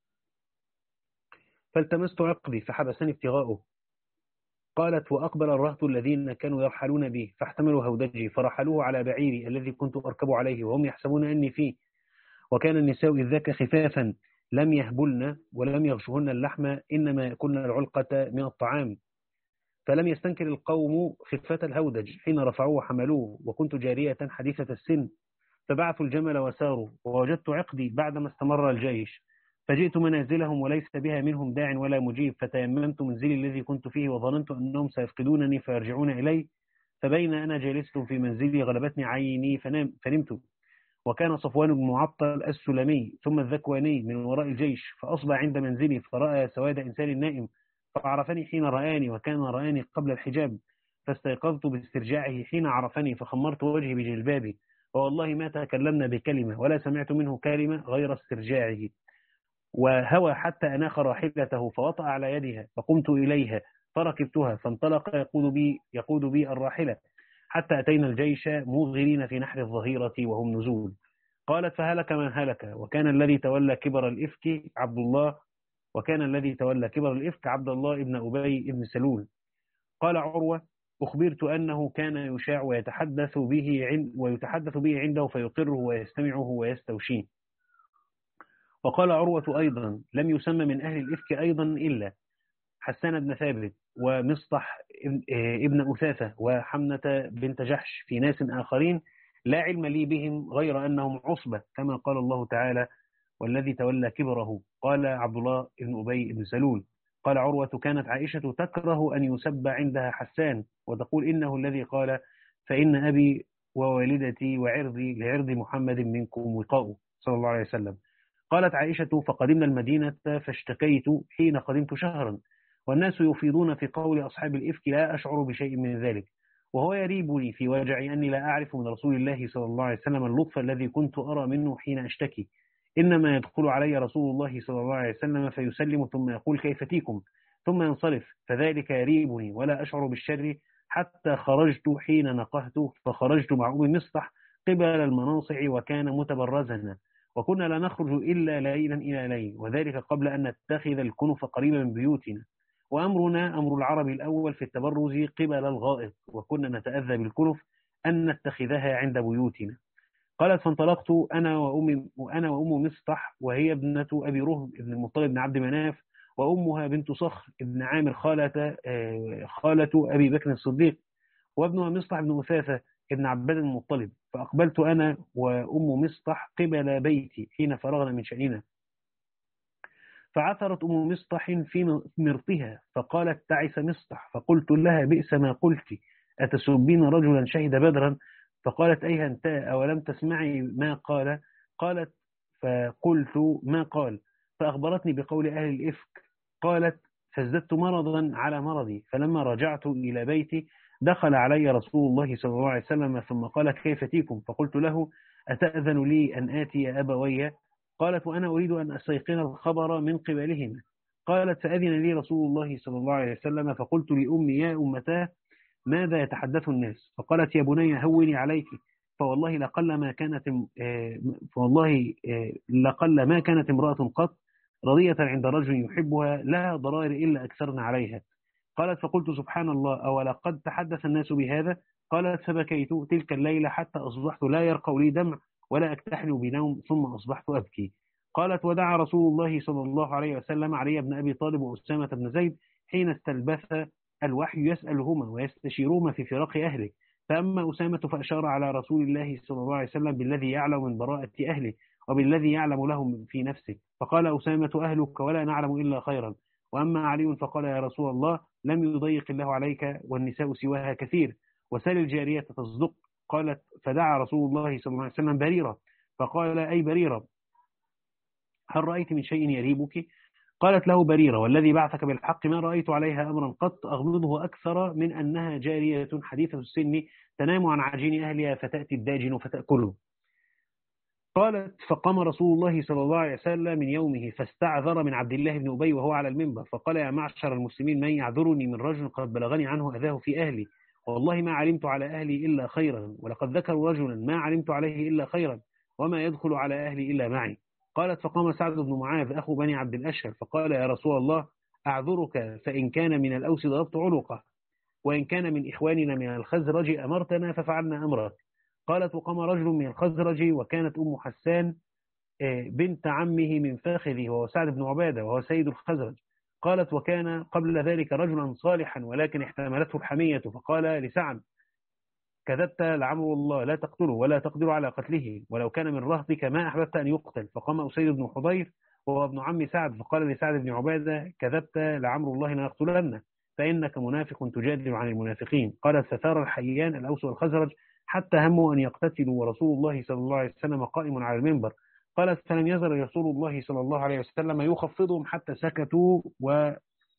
فالتمست عقدي فحبسني ابتغاؤه. قالت وأقبل الرهط الذين كانوا يرحلون به فاحتملوا هودجي فرحلوه على بعيري الذي كنت أركب عليه وهم يحسبون أني فيه، وكان النساء إذ ذاك خفافا لم يهبلن ولم يغشهن اللحم إنما يأكلن العلقة من الطعام، فلم يستنكر القوم خفة الهودج حين رفعوه وحملوه، وكنت جارية حديثة السن، فبعثوا الجمل وساروا، ووجدت عقدي بعدما استمر الجيش، فجئت منازلهم وليس بها منهم داع ولا مجيب، فتيممت منزلي الذي كنت فيه وظننت أنهم سيفقدونني فيرجعون إلي، فبين أنا جالست في منزلي غلبتني عيني فنام فنمت، وكان صفوان بن معطل السلمي ثم الذكواني من وراء الجيش، فأصبح عند منزلي فرأى سواد إنسان نائم، فعرفني حين رآني وكان رآني قبل الحجاب، فاستيقظت باسترجاعه حين عرفني فخمرت وجهي بجلبابي، والله ما تكلمنا بكلمة ولا سمعت منه كلمة غير استرجاعه، وهوى حتى أناخ راحلته فوطأ على يدها، فقمت إليها فركبتها فانطلق يقود بي, يقود بي الراحلة حتى أتينا الجيش موغرين في نحر الظهيرة وهم نزول. قالت فهلك من هلك، وكان الذي تولى كبر الإفك عبد الله وكان الذي تولى كبر الإفك عبد الله ابن أبي ابن سلول. قال عروة أخبرت أنه كان يشاع ويتحدث به عند ويتحدث به عنده فيقره ويستمعه ويستوشيه. وقال عروة أيضا لم يسمى من أهل الإفك أيضا إلا حسان بن ثابت ومصطح ابن أثاثة وحمنة بنت جحش في ناس آخرين لا علم لي بهم غير أنهم عصبة، كما قال الله تعالى والذي تولى كبره. قال عبد الله بن أبي بن سلول قال عروة كانت عائشة تكره أن يسب عندها حسان وتقول إنه الذي قال فإن أبي ووالدتي وعرضي لعرض محمد منكم وقاء صلى الله عليه وسلم. قالت عائشة فقدمنا المدينة فاشتكيت حين قدمت شهرا، والناس يفيضون في قول أصحاب الإفك لا أشعر بشيء من ذلك، وهو يريبني في وجعي أني لا أعرف من رسول الله صلى الله عليه وسلم اللطف الذي كنت أرى منه حين أشتكي، إنما يدخل علي رسول الله صلى الله عليه وسلم فيسلم ثم يقول كيف تيكم ثم ينصرف، فذلك يريبني ولا أشعر بالشر حتى خرجت حين نقهت، فخرجت مع أم مصطح قبل المناصع وكان متبرزنا، وكنا لا نخرج إلا ليلا إلى ليل، وذلك قبل أن نتخذ الكنف قريبا من بيوتنا، وأمرنا أمر العرب الأول في التبرز قبل الغائط، وكنا نتأذى بالكنف أن نتخذها عند بيوتنا. قالت فانطلقت أنا وأم وأنا وأم مصطح وهي ابنة أبي رهب بن المطلب بن عبد مناف، وأمها بنت صخر بن عامر خالة خالة أبي بكر الصديق، وابنها مصطح بن أثاثة ابن عباد المطلب، فأقبلت أنا وأم مصطح قبل بيتي حين فرغنا من شأننا، فعثرت أم مصطح في مرطها فقالت تعس مصطح، فقلت لها بئس ما قلت أتسبين رجلا شهد بدرا؟ فقالت أيها انت أولم تسمعي ما قال؟ قالت فقلت ما قال؟ فأخبرتني بقول أهل الإفك. قالت فازددت مرضا على مرضي، فلما رجعت إلى بيتي دخل علي رسول الله صلى الله عليه وسلم ثم قال كيف تيكم؟ فقلت له أتأذن لي أن آتي أبوي؟ قالت وأنا أريد أن أستيقن الخبر من قبلهما. قالت فأذن لي رسول الله صلى الله عليه وسلم، فقلت لأمي يا أمتاه ماذا يتحدث الناس؟ فقالت يا بني هوني عليك، فوالله لقل ما كانت فوالله لقل ما كانت امرأة قط رضية عند رجل يحبها لها ضرائر إلا أكثرن عليها. قالت فقلت سبحان الله أولا قد تحدث الناس بهذا؟ قالت فبكيت تلك الليلة حتى أصبحت لا يرقى لي دمع ولا أكتحل بنوم، ثم أصبحت أبكي. قالت ودعا رسول الله صلى الله عليه وسلم علي بن أبي طالب وأسامة بن زيد حين استلبث الوحي يسألهما ويستشيرهما في فراق أهله، فأما أسامة فأشار على رسول الله صلى الله عليه وسلم بالذي يعلم من براءة أهله وبالذي يعلم له في نفسه، فقال أسامة أهلك ولا نعلم إلا خيرا. وأما علي فقال يا رسول الله لم يضيق الله عليك والنساء سواها كثير، وسل الجارية تصدق. قالت فدعا رسول الله صلى الله عليه وسلم بريرة، فقال أي بريرة هل رأيت من شيء يريبك؟ قالت له بريرة والذي بعثك بالحق ما رأيت عليها أمرا قط أغمضه أكثر من أنها جارية حديثة السن تنام عن عجين أهلها فتأتي الداجن فتأكله. قالت فقام رسول الله صلى الله عليه وسلم من يومه فاستعذر من عبد الله بن أبي وهو على المنبر، فقال يا معشر المسلمين من يعذرني من رجل قد بلغني عنه أذاه في أهلي، والله ما علمت على أهلي إلا خيرا، ولقد ذكروا رجلا ما علمت عليه إلا خيرا، وما يدخل على أهلي إلا معي. قالت فقام سعد بن معاذ أخو بني عبد الأشهر فقال يا رسول الله أعذرك، فإن كان من الأوس ضربت عنقه، وإن كان من إخواننا من الخزرج أمرتنا ففعلنا أمرك. قالت وقام رجل من الخزرج وكانت أم حسان بنت عمه من فاخذه وهو سعد بن عبادة وهو سيد الخزرج. قالت وكان قبل ذلك رجلا صالحا ولكن احتملته الحمية، فقال لسعد كذبت لعمر الله لا تقتله ولا تقدر على قتله، ولو كان من رهطك ما أحببت أن يقتل. فقام أسيد بن حضير وهو ابن عم سعد فقال لسعد بن عبادة كذبت لعمر الله لنقتلنه فإنك منافق تجادل عن المنافقين. قالت فثار الحيان الأوس والخزرج حتى هموا أن يقتتلوا ورسول الله صلى الله عليه وسلم قائم على المنبر. قالت فلم يزل رسول الله صلى الله عليه وسلم يخفضهم حتى سكتوا وسكت.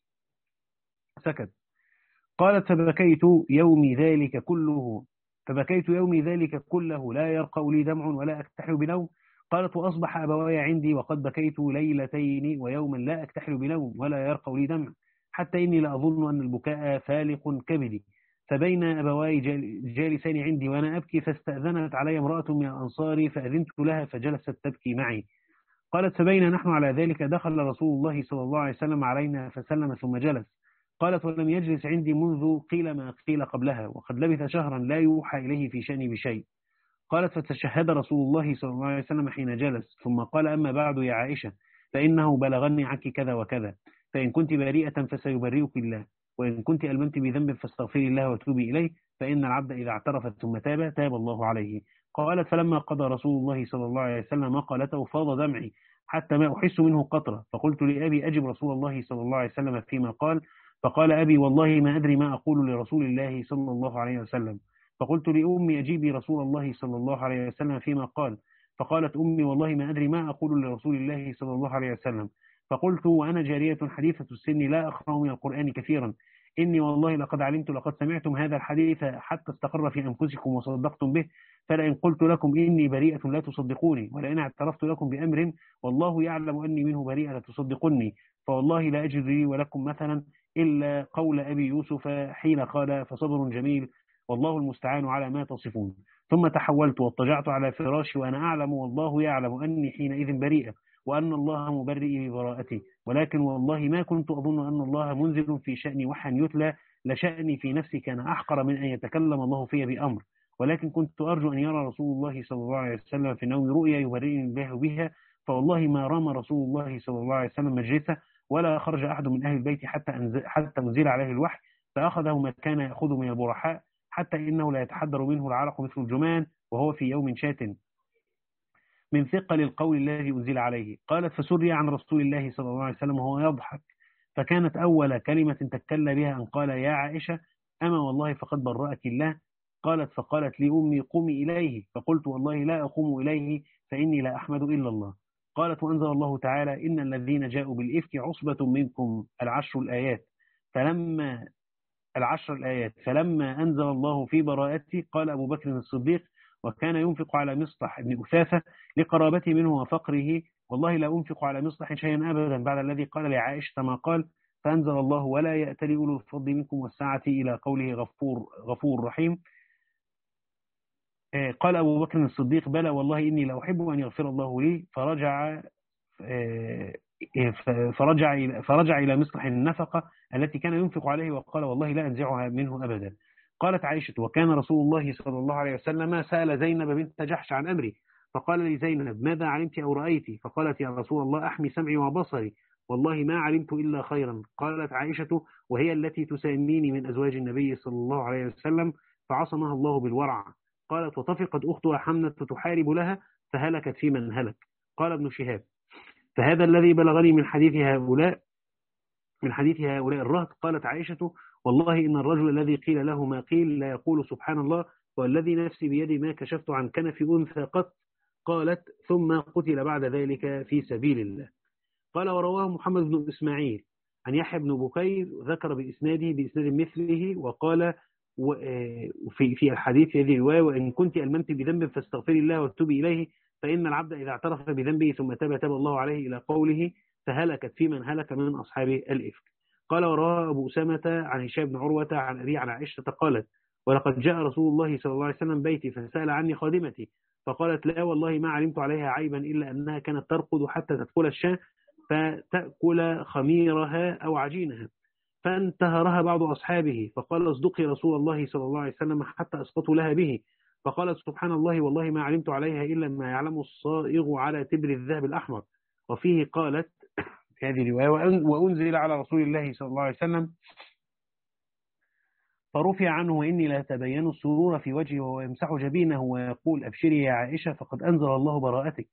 قالت فبكيت يومي ذلك كله فبكيت يومي ذلك كله لا يرقى لي دمع ولا أكتحل بنوم. قالت وأصبح أبواي عندي وقد بكيت ليلتين ويوما لا أكتحل بنوم ولا يرقى لي دمع، حتى إني لأظن أن البكاء فالق كبدي. فبين أبواي جالسين عندي وأنا أبكي فاستأذنت علي امرأة من الأنصار فأذنت لها فجلست تبكي معي. قالت فبين نحن على ذلك دخل رسول الله صلى الله عليه وسلم علينا فسلم ثم جلس. قالت ولم يجلس عندي منذ قيل ما قيل قبلها، وقد لبث شهرا لا يوحى إليه في شأني بشيء. قالت فتشهد رسول الله صلى الله عليه وسلم حين جلس ثم قال أما بعد يا عائشة فإنه بلغني عنك كذا وكذا، فإن كنت بريئة فسيبرئك الله، وإن كنت ألممت بذنب فاستغفري الله وتوبي إليه، فإن العبد إذا اعترف ثم تاب تاب الله عليه. قالت فلما قضى رسول الله صلى الله عليه وسلم قالته فاض دمعي حتى ما أحس منه قطرة، فقلت لأبي أجب رسول الله صلى الله عليه وسلم فيما قال، فقال أبي والله ما أدري ما أقول لرسول الله صلى الله عليه وسلم. فقلت لأمي أجيبي رسول الله صلى الله عليه وسلم فيما قال، فقالت أمي والله ما أدري ما أقول لرسول الله صلى الله عليه وسلم. فقلت وأنا جارية حديثة السن لا أقرأ من القرآن كثيرا، إني والله لقد علمت لقد سمعتم هذا الحديث حتى استقر في أنفسكم وصدقتم به، فلئن قلت لكم إني بريئة لا تصدقوني، ولئن اعترفت لكم بأمر والله يعلم أني منه بريئة لا تصدقني، فوالله لا أجد لي ولكم مثلا إلا قول أبي يوسف حين قال فصبر جميل والله المستعان على ما تصفون. ثم تحولت واضطجعت على فراشي وأنا أعلم والله يعلم أني حينئذ بريئة وأن الله مبرئي ببراءتي، ولكن والله ما كنت أظن أن الله منزل في شأني وحا يتلى، لشأني في نفسي كان أحقر من أن يتكلم الله في بأمر، ولكن كنت أرجو أن يرى رسول الله صلى الله عليه وسلم في النوم رؤيا يبرئني الله بها، فوالله ما رام رسول الله صلى الله عليه وسلم مجلسه ولا خرج أحد من أهل البيت حتى أنزل حتى منزل عليه الوحي فأخذه ما كان يأخذ من البرحاء، حتى إنه لا يتحدر منه العرق مثل الجمان وهو في يوم شات من ثقل القول الذي أنزل عليه. قالت فسري عن رسول الله صلى الله عليه وسلم وهو يضحك، فكانت أول كلمة تكلم بها أن قال يا عائشة أما والله فقد برأك الله. قالت فقالت لي أمي قومي إليه، فقلت والله لا أقوم إليه فإني لا أحمد إلا الله. قالت وأنزل الله تعالى إن الذين جاءوا بالإفك عصبة منكم العشر الآيات فلما العشر الآيات فلما أنزل الله في براءته قال أبو بكر الصديق وكان ينفق على مصطح بن أثاثة لقرابته منه وفقره والله لا أنفق على مصطح شيئا أبدا بعد الذي قال لعائشة ما قال، فأنزل الله ولا يأتل أولو الفضل منكم والسعة إلى قوله غفور غفور رحيم. قال أبو بكر الصديق بلى والله إني لأحب أن يغفر الله لي، فرجع فرجع إلى فرجع إلى مصطح النفقة التي كان ينفق عليه وقال والله لا أنزعها منه أبدا. قالت عائشة وكان رسول الله صلى الله عليه وسلم سأل زينب بنت جحش عن أمري فقال لزينب ماذا علمت أو رأيت؟ فقالت يا رسول الله أحمي سمعي وبصري والله ما علمت إلا خيرا. قالت عائشة وهي التي تسميني من أزواج النبي صلى الله عليه وسلم فعصمها الله بالورع. قالت وطفقت أختها حمنة تحارب لها فهلكت في من هلك. قال ابن شهاب فهذا الذي بلغني من حديث هؤلاء من حديث هؤلاء الرهط. قالت عائشة والله إن الرجل الذي قيل له ما قيل لا يقول سبحان الله والذي نفسي بيدي ما كشفت عن كنف أنثى قط. قالت ثم قتل بعد ذلك في سبيل الله. قال ورواه محمد بن إسماعيل عن يحيى بن بكير ذكر بإسناده بإسناد مثله وقال في في الحديث هذه الرواية وإن كنت ألممت بذنب فاستغفري الله واتوبي إليه فإن العبد إذا اعترف بذنبه ثم تاب تاب الله عليه إلى قوله فهلكت في من هلك من أصحاب الإفك. قال ورواه أبو أسامة عن هشام بن عروة عن أبي عن عائشة قالت ولقد جاء رسول الله صلى الله عليه وسلم بيتي فسأل عني خادمتي فقالت لا والله ما علمت عليها عيبا إلا أنها كانت ترقد حتى تدخل الشاة فتأكل خميرها أو عجينها فانتهرها بعض أصحابه فقال اصدقي رسول الله صلى الله عليه وسلم حتى أسقطوا لها به. فقالت سبحان الله والله ما علمت عليها إلا ما يعلم الصائغ على تبر الذهب الأحمر. وفيه قالت في هذه الرواية وأنزل على رسول الله صلى الله عليه وسلم فرفع عنه وإني لا تبين السرور في وجهه وهو يمسح جبينه ويقول أبشري يا عائشة فقد أنزل الله براءتك.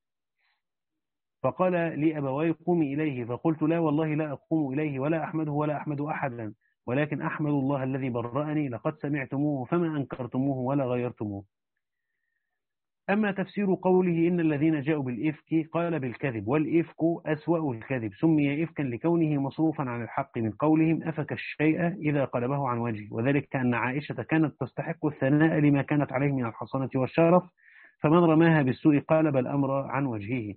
فقال لي أبواي قومي إليه فقلت لا والله لا أقوم إليه ولا أحمده ولا أحمد أحدا ولكن أحمد الله الذي برأني لقد سمعتموه فما أنكرتموه ولا غيرتموه. أما تفسير قوله إن الذين جاءوا بالإفك قال بالكذب والإفك أسوأ الكذب سمي إفكا لكونه مصروفا عن الحق من قولهم أفك الشيء إذا قلبه عن وجهه وذلك أن عائشة كانت تستحق الثناء لما كانت عليه من الحصانة والشرف فمن رماها بالسوء قالب الأمر عن وجهه.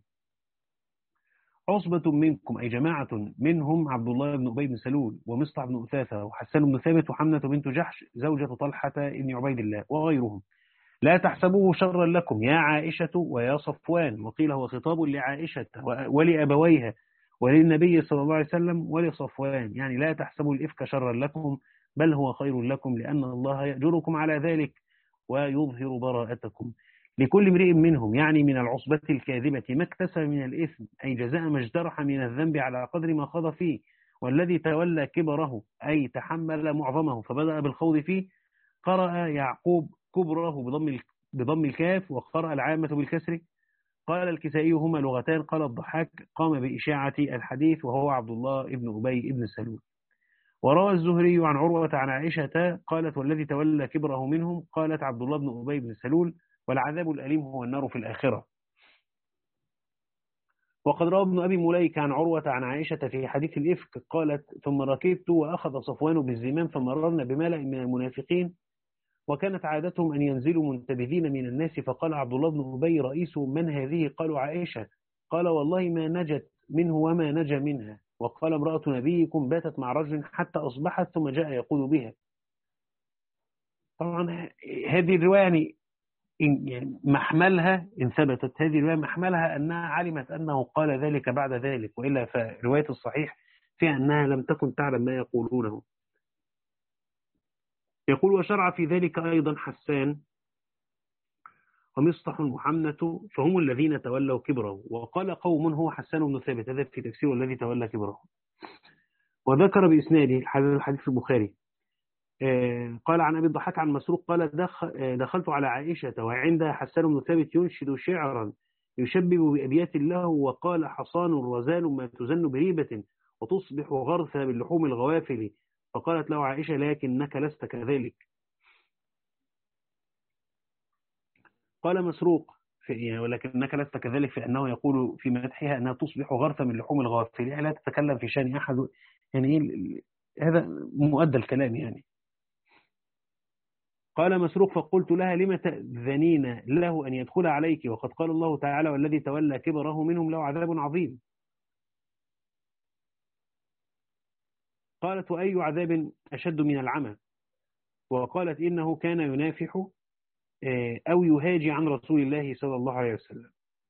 عصبة منكم أي جماعة منهم عبد الله بن أبي بن سلول ومصطح بن أثاثة وحسان بن ثابت وحمنة بنت جحش زوجة طلحة بن عبيد الله وغيرهم لا تحسبوه شرا لكم يا عائشة ويا صفوان وقيل هو خطاب لعائشة ولأبويها وللنبي صلى الله عليه وسلم ولصفوان يعني لا تحسبوا الإفك شرا لكم بل هو خير لكم لأن الله يأجركم على ذلك ويظهر براءتكم. لكل امرئ منهم يعني من العصبة الكاذبة ما اكتسب من الإثم أي جزاء ما اجترح من الذنب على قدر ما خاض فيه والذي تولى كبره أي تحمل معظمه فبدأ بالخوض فيه. قرأ يعقوب كبره بضم بضم الكاف وقرأ العامة بالكسر. قال الكسائي هما لغتان. قال الضحاك قام بإشاعة الحديث وهو عبد الله ابن أبي ابن سلول. وروى الزهري عن عروة عن عائشة قالت والذي تولى كبره منهم قالت عبد الله بن أبي بن سلول والعذاب الأليم هو النار في الآخرة. وقد روى ابن أبي مليك عن عروة عن عائشة في حديث الإفك قالت ثم ركبت وأخذ صفوان بالزمام فمررنا بملأ من المنافقين وكانت عادتهم أن ينزلوا منتبذين من الناس فقال عبد الله بن أبي رئيس من هذه؟ قالوا عائشة. قال والله ما نجت منه وما نجا منها. وقال امرأة نبيكم باتت مع رجل حتى أصبحت ثم جاء يقول بها. طبعا هذه الرواية يعني يعني محملها إن ثبتت هذه الرواية محملها أنها علمت أنه قال ذلك بعد ذلك وإلا فرواية الصحيح فيها أنها لم تكن تعلم ما يقولونه. يقول وشرع في ذلك أيضا حسان ومصطح وحمنة فهم الذين تولوا كبره. وقال قوم هو حسان بن ثابت هذا في تفسير الذي تولى كبره. وذكر بإسناده الحديث في البخاري قال عن أبي الضحاك عن مسروق قال دخلت على عائشة وعندها حسان بن ثابت ينشد شعرا يشبب بأبيات له وقال حصان رزان ما تزن بريبة وتصبح غرثا باللحوم الغوافل. فقالت له عائشة لكنك لست كذلك. قال مسروق في يعني ولكنك لست كذلك في أنه يقول في مدحها أنها تصبح غرثا من لحوم الغافلين، يعني لا تتكلم في شأن أحد. يعني إيه ال- هذا مؤدى الكلام يعني. قال مسروق فقلت لها لم تأذنين له أن يدخل عليك وقد قال الله تعالى والذي تولى كبره منهم له عذاب عظيم. قالت وأي عذاب أشد من العمى؟ وقالت إنه كان ينافح آه، أو يهاجي عن رسول الله صلى الله عليه وسلم.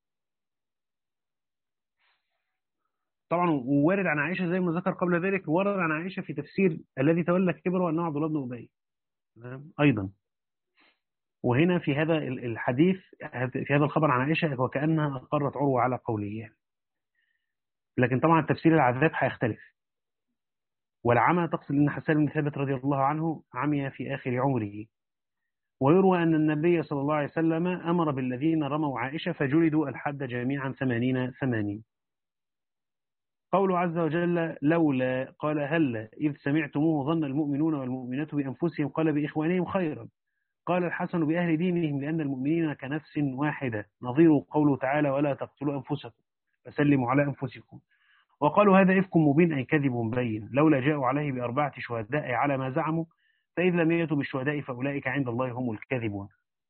طبعا وارد عن عائشة زي ما ذكر قبل ذلك، ورد عن عائشة في تفسير الذي تولى كبره أنه عبد الله بن أبي تمام؟ أيضا. وهنا في هذا ال- الحديث في هذا الخبر عن عائشة وكأنها أقرت عروة على قوله يعني. لكن طبعا تفسير العذاب هيختلف. والعمى تقصد أن حسان بن ثابت رضي الله عنه عمي في آخر عمره. ويروى أن النبي صلى الله عليه وسلم أمر بالذين رموا عائشة فجلدوا الحد جميعا ثمانين ثمانين. قوله عز وجل لولا قال هلا إذ سمعتموه ظن المؤمنون والمؤمنات بأنفسهم قال بإخوانهم خيرا قال الحسن بأهل دينهم لأن المؤمنين كنفس واحدة نظير قوله تعالى ولا تقتلوا أنفسكم فسلموا على أنفسكم. وقالوا هذا إفك مبين أي كذب بين لولا جاءوا عليه بأربعة شهداء على ما زعموا فإذ لم يأتوا بالشهداء فأولئك عند الله هم الكاذبون.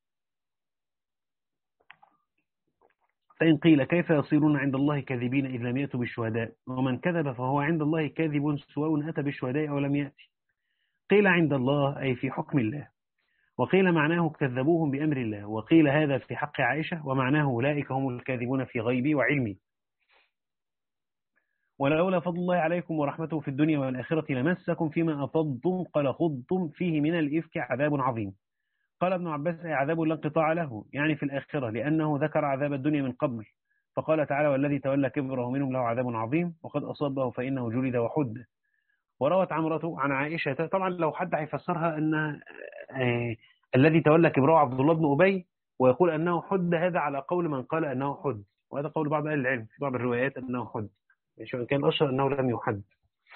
فإن قيل كيف يصيرون عند الله كاذبين إذ لم يأتوا بالشهداء ومن كذب فهو عند الله كاذب سواء أتى بالشهداء أو لم يأتي. قيل عند الله أي في حكم الله، وقيل معناه كذبوهم بأمر الله، وقيل هذا في حق عائشة ومعناه أولئك هم الكاذبون في غيبي وعلمي. ولولا فضل الله عليكم ورحمته في الدنيا والآخرة لمسكم فيما أفضتم قال خضتم فيه من الإفك عذاب عظيم. قال ابن عباس أي عذاب لا انقطاع له يعني في الآخرة لأنه ذكر عذاب الدنيا من قبل فقال تعالى والذي تولى كبره منهم له عذاب عظيم وقد أصابه فإنه جلد وحد. وروت عمرة عن عائشة طبعا لو حد هيفسرها أن آه الذي تولى كبره عبد الله بن أبي ويقول أنه حد هذا على قول من قال أنه حد، وهذا قول بعض أهل العلم في بعض الروايات أنه حد مش وإن كان أشهر أنه لم يحد.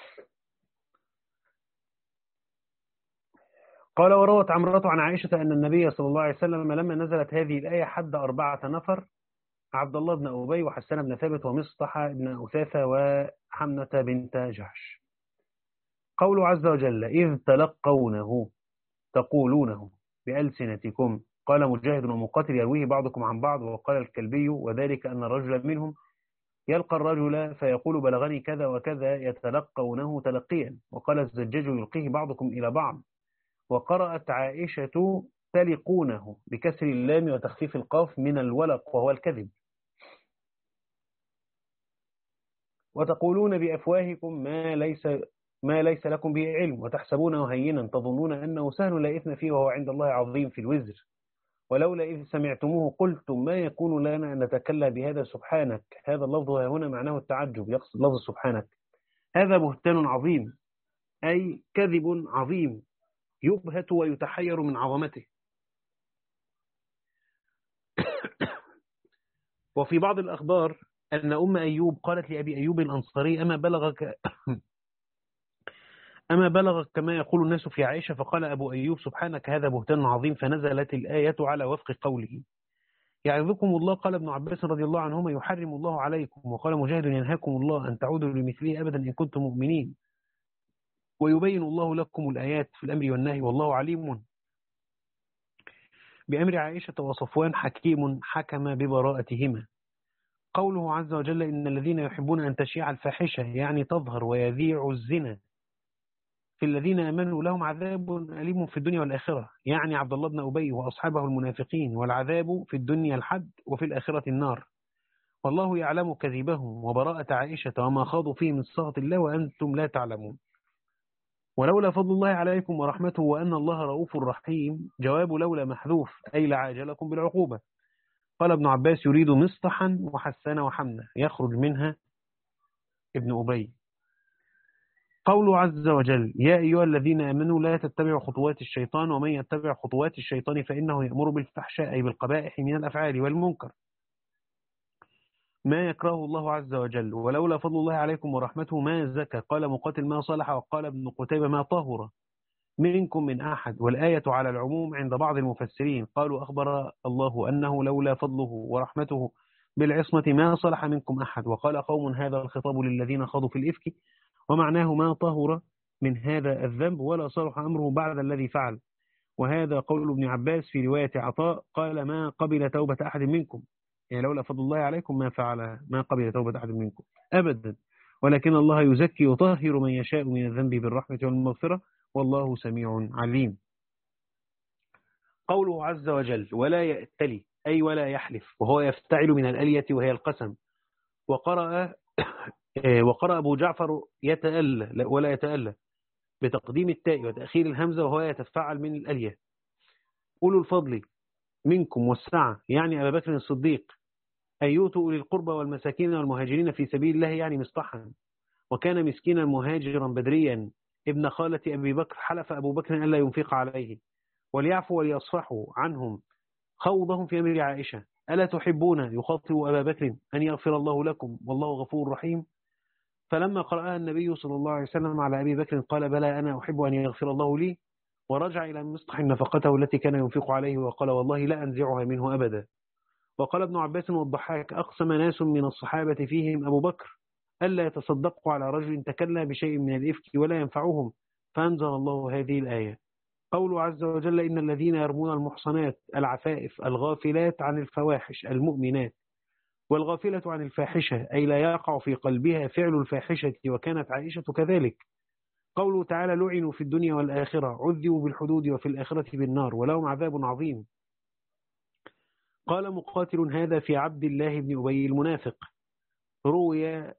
قال وروت عمرة عن عائشة أن النبي صلى الله عليه وسلم لما نزلت هذه الآية حد أربعة نفر عبد الله بن أبي وحسان بن ثابت ومصطح بن أثاثة وحمنة بنت جحش. قول عز وجل إذ تلقونه تقولونه بألسنتكم قال مجاهد ومقاتل يرويه بعضكم عن بعض. وقال الكلبي وذلك أن الرجل منهم يلقى الرجل فيقول بلغني كذا وكذا يتلقونه تلقيا. وقال الزجاج يلقيه بعضكم إلى بعض. وقرأت عائشة تلقونه بكسر اللام وتخفيف القاف من الولق وهو الكذب. وتقولون بأفواهكم ما ليس ما ليس لكم به علم وتحسبونه هينا تظنون أنه سهل لا إثم فيه وهو عند الله عظيم في الوزر. ولولا إذ سمعتموه قلتم ما يكون لنا أن نتكلم بهذا سبحانك. هذا اللفظ هنا معناه التعجب يقصد لفظ سبحانك. هذا بهتان عظيم أي كذب عظيم يبهت ويتحير من عظمته. وفي بعض الأخبار أن أم أيوب قالت لأبي أيوب الأنصاري أما بلغك أما بلغك كما يقول الناس في عائشة؟ فقال أبو أيوب سبحانك هذا بهتان عظيم فنزلت الآية على وفق قوله يعظكم الله. قال ابن عباس رضي الله عنهما يحرم الله عليكم. وقال مجاهد ينهاكم الله أن تعودوا لمثله أبدا إن كنتم مؤمنين. ويبين الله لكم الآيات في الأمر والنهي والله عليم بأمر عائشة وصفوان حكيم حكم ببراءتهما. قوله عز وجل إن الذين يحبون أن تشيع الفاحشة يعني تظهر ويذيع الزنا في الذين آمنوا لهم عذاب أليم في الدنيا والآخرة يعني عبد الله بن أبي وأصحابه المنافقين. والعذاب في الدنيا الحد وفي الآخرة النار. والله يعلم كذبهم وبراءة عائشة وما خاضوا فيه من سخط الله وأنتم لا تعلمون. ولولا فضل الله عليكم ورحمته وأن الله رؤوف رحيم جواب لولا محذوف أي لعاجلكم بالعقوبة. قال ابن عباس يريد مصطحا وحسان وحمنة يخرج منها ابن أبي. قول عز وجل يا أيها الذين آمنوا لا تتبعوا خطوات الشيطان ومن يتبع خطوات الشيطان فإنه يأمر بالفحشاء أي بالقبائح من الأفعال والمنكر ما يكرهه الله عز وجل. ولولا فضل الله عليكم ورحمته ما زكى. قال مقاتل ما صلح وقال ابن قتيبة ما طهر. منكم من أحد، والآية على العموم عند بعض المفسرين. قالوا أخبر الله أنه لولا فضله ورحمته بالعصمة ما صلح منكم أحد. وقال قوم هذا الخطاب للذين خاضوا في الإفك، ومعناه ما طهر من هذا الذنب ولا صلح أمره بعد الذي فعل. وهذا قول ابن عباس في رواية عطاء قال ما قبل توبة أحد منكم، يعني لولا فضل الله عليكم ما فعل، ما قبل توبة أحد منكم أبدا، ولكن الله يزكي يطهر من يشاء من الذنب بالرحمة والمغفرة، والله سميع عليم. قوله عز وجل ولا يأتلي أي ولا يحلف، وهو يفتعل من الألية وهي القسم. وقرأ وقرأ أبو جعفر يتألى ولا يتألى بتقديم التاء وتأخير الهمزة، وهو يتفعل من الألية. أولو الفضل منكم والسعة يعني أبا بكر الصديق، أن يؤتوا أولي القربى والمساكين والمهاجرين في سبيل الله يعني مصطحا. وكان مسكينا مهاجرا بدريا ابن خالة أبي بكر، حلف أبو بكر ألا ينفق عليه وليعفوا وليصفحوا عنهم خوضهم في أمر عائشة. ألا تحبون يخاطب أبا بكر أن يغفر الله لكم والله غفور رحيم. فلما قرأها النبي صلى الله عليه وسلم على أبي بكر قال بلى أنا أحب أن يغفر الله لي، ورجع إلى مصطح نفقته التي كان ينفق عليه وقال والله لا أنزعها منه أبدا. وقال ابن عباس والضحاك أقسم ناس من الصحابة فيهم أبو بكر ألا يتصدقوا على رجل تكلى بشيء من الإفك ولا ينفعهم، فأنزل الله هذه الآية. قوله عز وجل إن الذين يرمون المحصنات العفائف الغافلات عن الفواحش المؤمنات، والغافلة عن الفاحشة أي لا يقع في قلبها فعل الفاحشة، وكانت عائشة كذلك. قوله تعالى لعنوا في الدنيا والآخرة عذبوا بالحدود وفي الآخرة بالنار ولهم عذاب عظيم. قال مقاتل هذا في عبد الله بن أبي المنافق، روي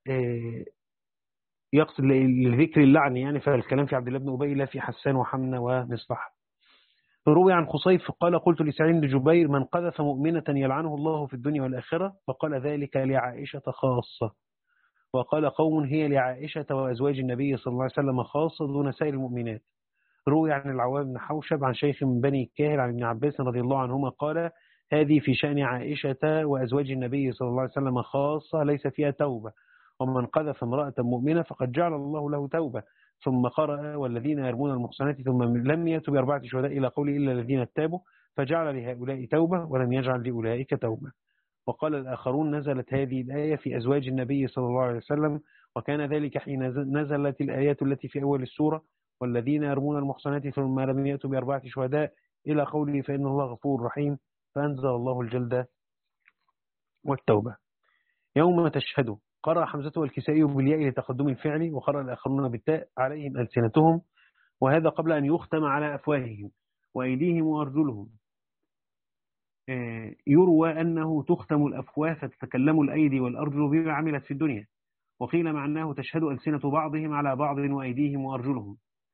يقصد لذكر اللعن يعني، فالكلام في عبد الله بن أبي لا في حسان وحمنة ومصطح. روي عن خصيف قال قلت لسعيد بن جبير من قذف مؤمنة يلعنه الله في الدنيا والآخرة، فقال ذلك لعائشة خاصة. وقال قوم هي لعائشة وأزواج النبي صلى الله عليه وسلم خاصة دون سائر المؤمنات. روي عن العوام بن حوشب عن شيخ من بني كاهل عن ابن عباس رضي الله عنهما قال هذه في شأن عائشة وأزواج النبي صلى الله عليه وسلم خاصة ليس فيها توبة، ومن قذف امرأة مؤمنة فقد جعل الله له توبة. ثم قرأ والذين يرمون المحصنات ثم لم يأتوا بأربعة شهداء إلى قوله إلا الذين تابوا فجعل لهؤلاء توبة ولم يجعل لأولئك توبة. وقال الآخرون نزلت هذه الآية في أزواج النبي صلى الله عليه وسلم، وكان ذلك حين نزلت الآيات التي في أول السورة والذين يرمون المحصنات ثم لم يأتوا بأربعة شهداء إلى قوله فإن الله غفور رحيم، فأنزل الله الجلد والتوبة. يوم تشهد قرأ حمزة والكسائي بالياء لتقدم الفعل، وقرأ الآخرون بالتاء عليهم ألسنتهم، وهذا قبل أن يختم على أفواههم وأيديهم وأرجلهم. يروى أنه تختم الأفواه فتتكلم الأيدي والأرجل بما عملت في الدنيا، وقيل معناه تشهد ألسنة بعضهم على بعض وأيديهم وأرجلهم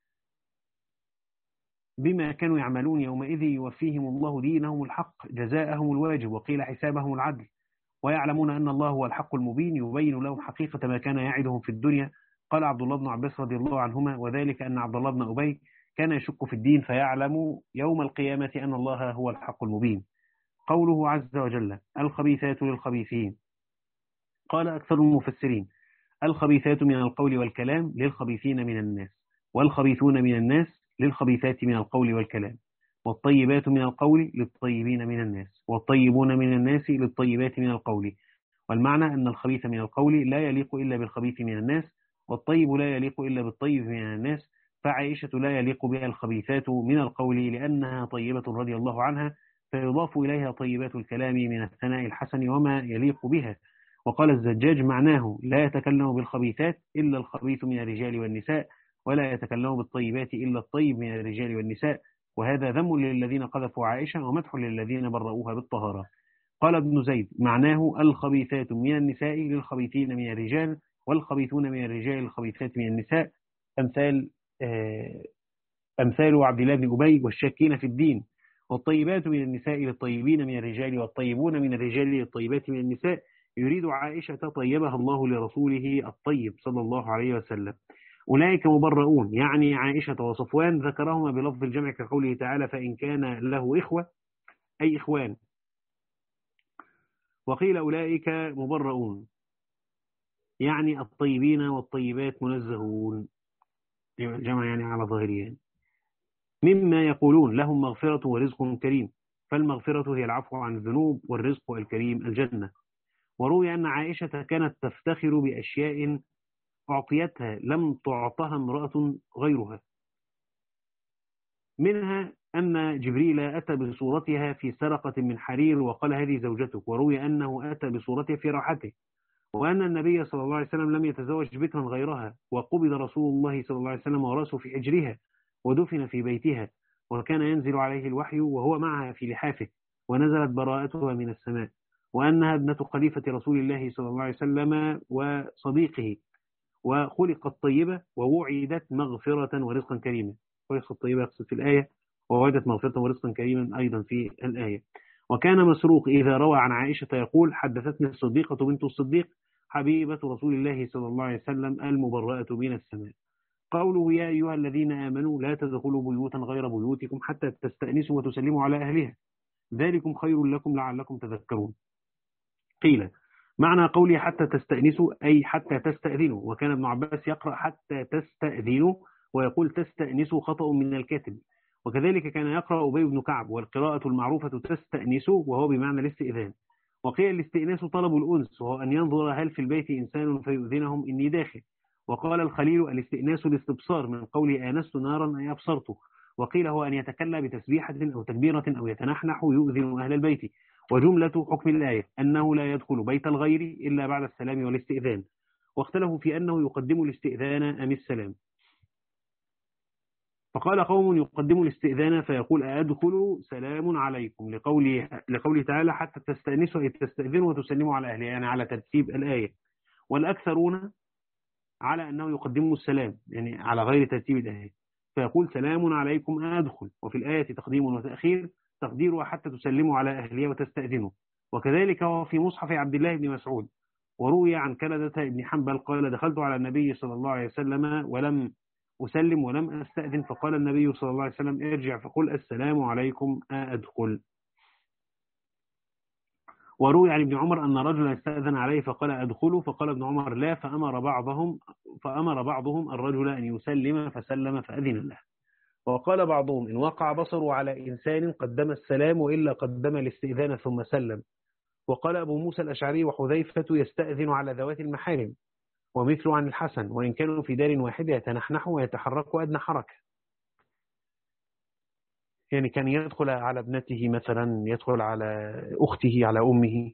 بما كانوا يعملون، يومئذ يوفيهم الله دينهم الحق جزاءهم الواجب، وقيل حسابهم العدل، ويعلمون أن الله هو الحق المبين يبين لهم حقيقة ما كان يعدهم في الدنيا. قال عبد الله بن عباس رضي الله عنهما وذلك أن عبد الله بن أبي كان يشك في الدين فيعلم يوم القيامة أن الله هو الحق المبين. قوله عز وجل الخبيثات للخبيثين، قال أكثر المفسرين الخبيثات من القول والكلام للخبيثين من الناس، والخبيثون من الناس للخبيثات من القول والكلام، والطيبات من القول للطيبين من الناس، والطيبون من الناس للطيبات من القول. والمعنى أن الخبيث من القول لا يليق إلا بالخبيث من الناس، والطيب لا يليق إلا بالطيب من الناس. فعائشة لا يليق بها الخبيثات من القول لأنها طيبة رضي الله عنها، فيضاف إليها طيبات الكلام من الثناء الحسن وما يليق بها. وقال الزجاج معناه لا يتكلم بالخبيثات إلا الخبيث من الرجال والنساء، ولا يتكلم بالطيبات إلا الطيب من الرجال والنساء، وهذا ذم للذين قذفوا عائشة ومدح للذين برؤوها بالطهارة. قال ابن زيد معناه الخبيثات من النساء للخبيثين من الرجال، والخبيثون من الرجال للخبيثات من النساء، أمثال آه أمثال عبد الله بن أبي والشاكين في الدين. والطيبات من النساء للطيبين من الرجال، والطيبون من الرجال للطيبات من النساء. يريد عائشة طيبها الله لرسوله الطيب صلى الله عليه وسلم. أولئك مبرؤون يعني عائشة وصفوان ذكرهما بلفظ الجمع كقوله تعالى فإن كان له إخوة أي إخوان. وقيل أولئك مبرؤون يعني الطيبين والطيبات منزهون، جمع يعني على ظاهرين. مما يقولون لهم مغفرة ورزق كريم، فالمغفرة هي العفو عن الذنوب، والرزق الكريم الجنة. وروي أن عائشة كانت تفتخر بأشياء أعطيتها لم تعطها امرأة غيرها، منها أن جبريل أتى بصورتها في سرقة من حرير وقال هذه زوجتك، وروي أنه أتى بصورتها في راحته، وأن النبي صلى الله عليه وسلم لم يتزوج بكرا غيرها، وقبض رسول الله صلى الله عليه وسلم ورأسه في حجرها ودفن في بيتها، وكان ينزل عليه الوحي وهو معها في لحافه، ونزلت براءتها من السماء، وأنها ابنة خليفة رسول الله صلى الله عليه وسلم وصديقه، وخلقت طيبة ووعدت مغفرة ورزقا كريما. خلقت طيبة يقصد في الآية، ووعدت مغفرة ورزقا كريما أيضا في الآية. وكان مسروق إذا روى عن عائشة يقول حدثتني الصديقة بنت الصديق حبيبة رسول الله صلى الله عليه وسلم المبرأة من السماء. قوله يا أيها الذين آمنوا لا تدخلوا بيوتا غير بيوتكم حتى تستأنسوا وتسلموا على أهلها ذلكم خير لكم لعلكم تذكرون. قيل معنى قولي حتى تستأنسوا أي حتى تستأذنوا، وكان ابن عباس يقرأ حتى تستأذنوا ويقول تستأنسوا خطأ من الكاتب، وكذلك كان يقرأ أبي بن كعب، والقراءة المعروفة تستأنسوا وهو بمعنى الاستئذان. وقيل الاستئناس طلب الأنس، وهو أن ينظر هل في البيت إنسان فيؤذنهم إني داخل. وقال الخليل الاستئناس الاستبصار من قول آنست نارا أي أبصرته. وقيل هو أن يتكلم بتسبيحة أو تكبيرة أو يتنحنح يؤذن أهل البيت. وجملة حكم الآية أنه لا يدخل بيت الغير إلا بعد السلام والاستئذان، واختلفوا في أنه يقدم الاستئذان أم السلام. فقال قوم يقدم الاستئذان فيقول أدخل سلام عليكم لقوله, لقوله تعالى حتى تستأنسوا أي تستأذنوا وتسلموا على أهلها، يعني على ترتيب الآية. والأكثرون على أنه يقدم السلام يعني على غير ترتيب الآية، فيقول سلام عليكم أدخل، وفي الآية تقديم وتأخير تقديرها حتى تسلموا على أهلها وتستأذنوا. وكذلك هو في مصحف عبد الله بن مسعود. وروي عن كلدة بن حنبل قال دخلت على النبي صلى الله عليه وسلم ولم أسلم ولم أستأذن، فقال النبي صلى الله عليه وسلم ارجع فقل السلام عليكم أدخل. وروي عن ابن عمر أن رجلا استأذن عليه فقال أدخلوا، فقال ابن عمر لا، فأمر بعضهم فأمر بعضهم الرجل أن يسلم فسلم فأذن له. وقال بعضهم إن وقع بصره على إنسان قدم السلام وإلا قدم الاستئذان ثم سلم. وقال أبو موسى الأشعري وحذيفة يستأذن على ذوات المحارم، ومثل عن الحسن وإن كانوا في دار واحدة يتنحنحوا ويتحركوا أدنى حركة، يعني كان يدخل على ابنته مثلا، يدخل على أخته، على أمه.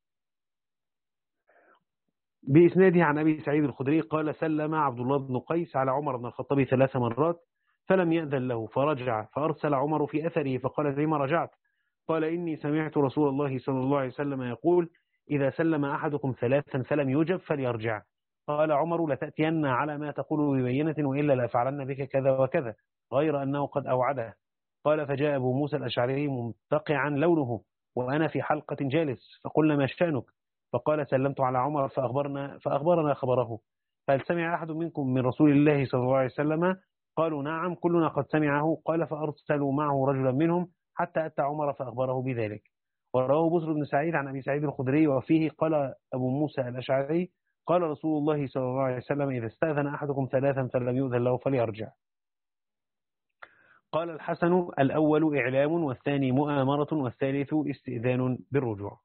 بإسناده عن أبي سعيد الخدري قال سلم عبد الله بن قيس على عمر بن الخطاب ثلاث مرات فلم يأذن له فرجع، فأرسل عمر في أثره فقال لما رجعت؟ قال إني سمعت رسول الله صلى الله عليه وسلم يقول إذا سلم أحدكم ثلاثا فلم يجب فليرجع. قال عمر لتأتين على ما تقول ببينة وإلا لأفعلن بك كذا وكذا، غير أنه قد أوعده. قال فجاء أبو موسى الأشعري ممتقعا لونه وأنا في حلقة جالس، فقلنا ما شأنك؟ فقال سلمت على عمر فأخبرنا, فأخبرنا خبره، فهل سمع أحد منكم من رسول الله صلى الله عليه وسلم؟ قالوا نعم كلنا قد سمعه. قال فأرسلوا معه رجلا منهم حتى أتى عمر فأخبره بذلك. ورواه بسر بن سعيد عن أبي سعيد الخدري وفيه قال أبو موسى الأشعري قال رسول الله صلى الله عليه وسلم إذا استأذن أحدكم ثلاثا فلم يؤذن له فليرجع. قال الحسن الأول إعلام والثاني مؤامرة والثالث استئذان بالرجوع.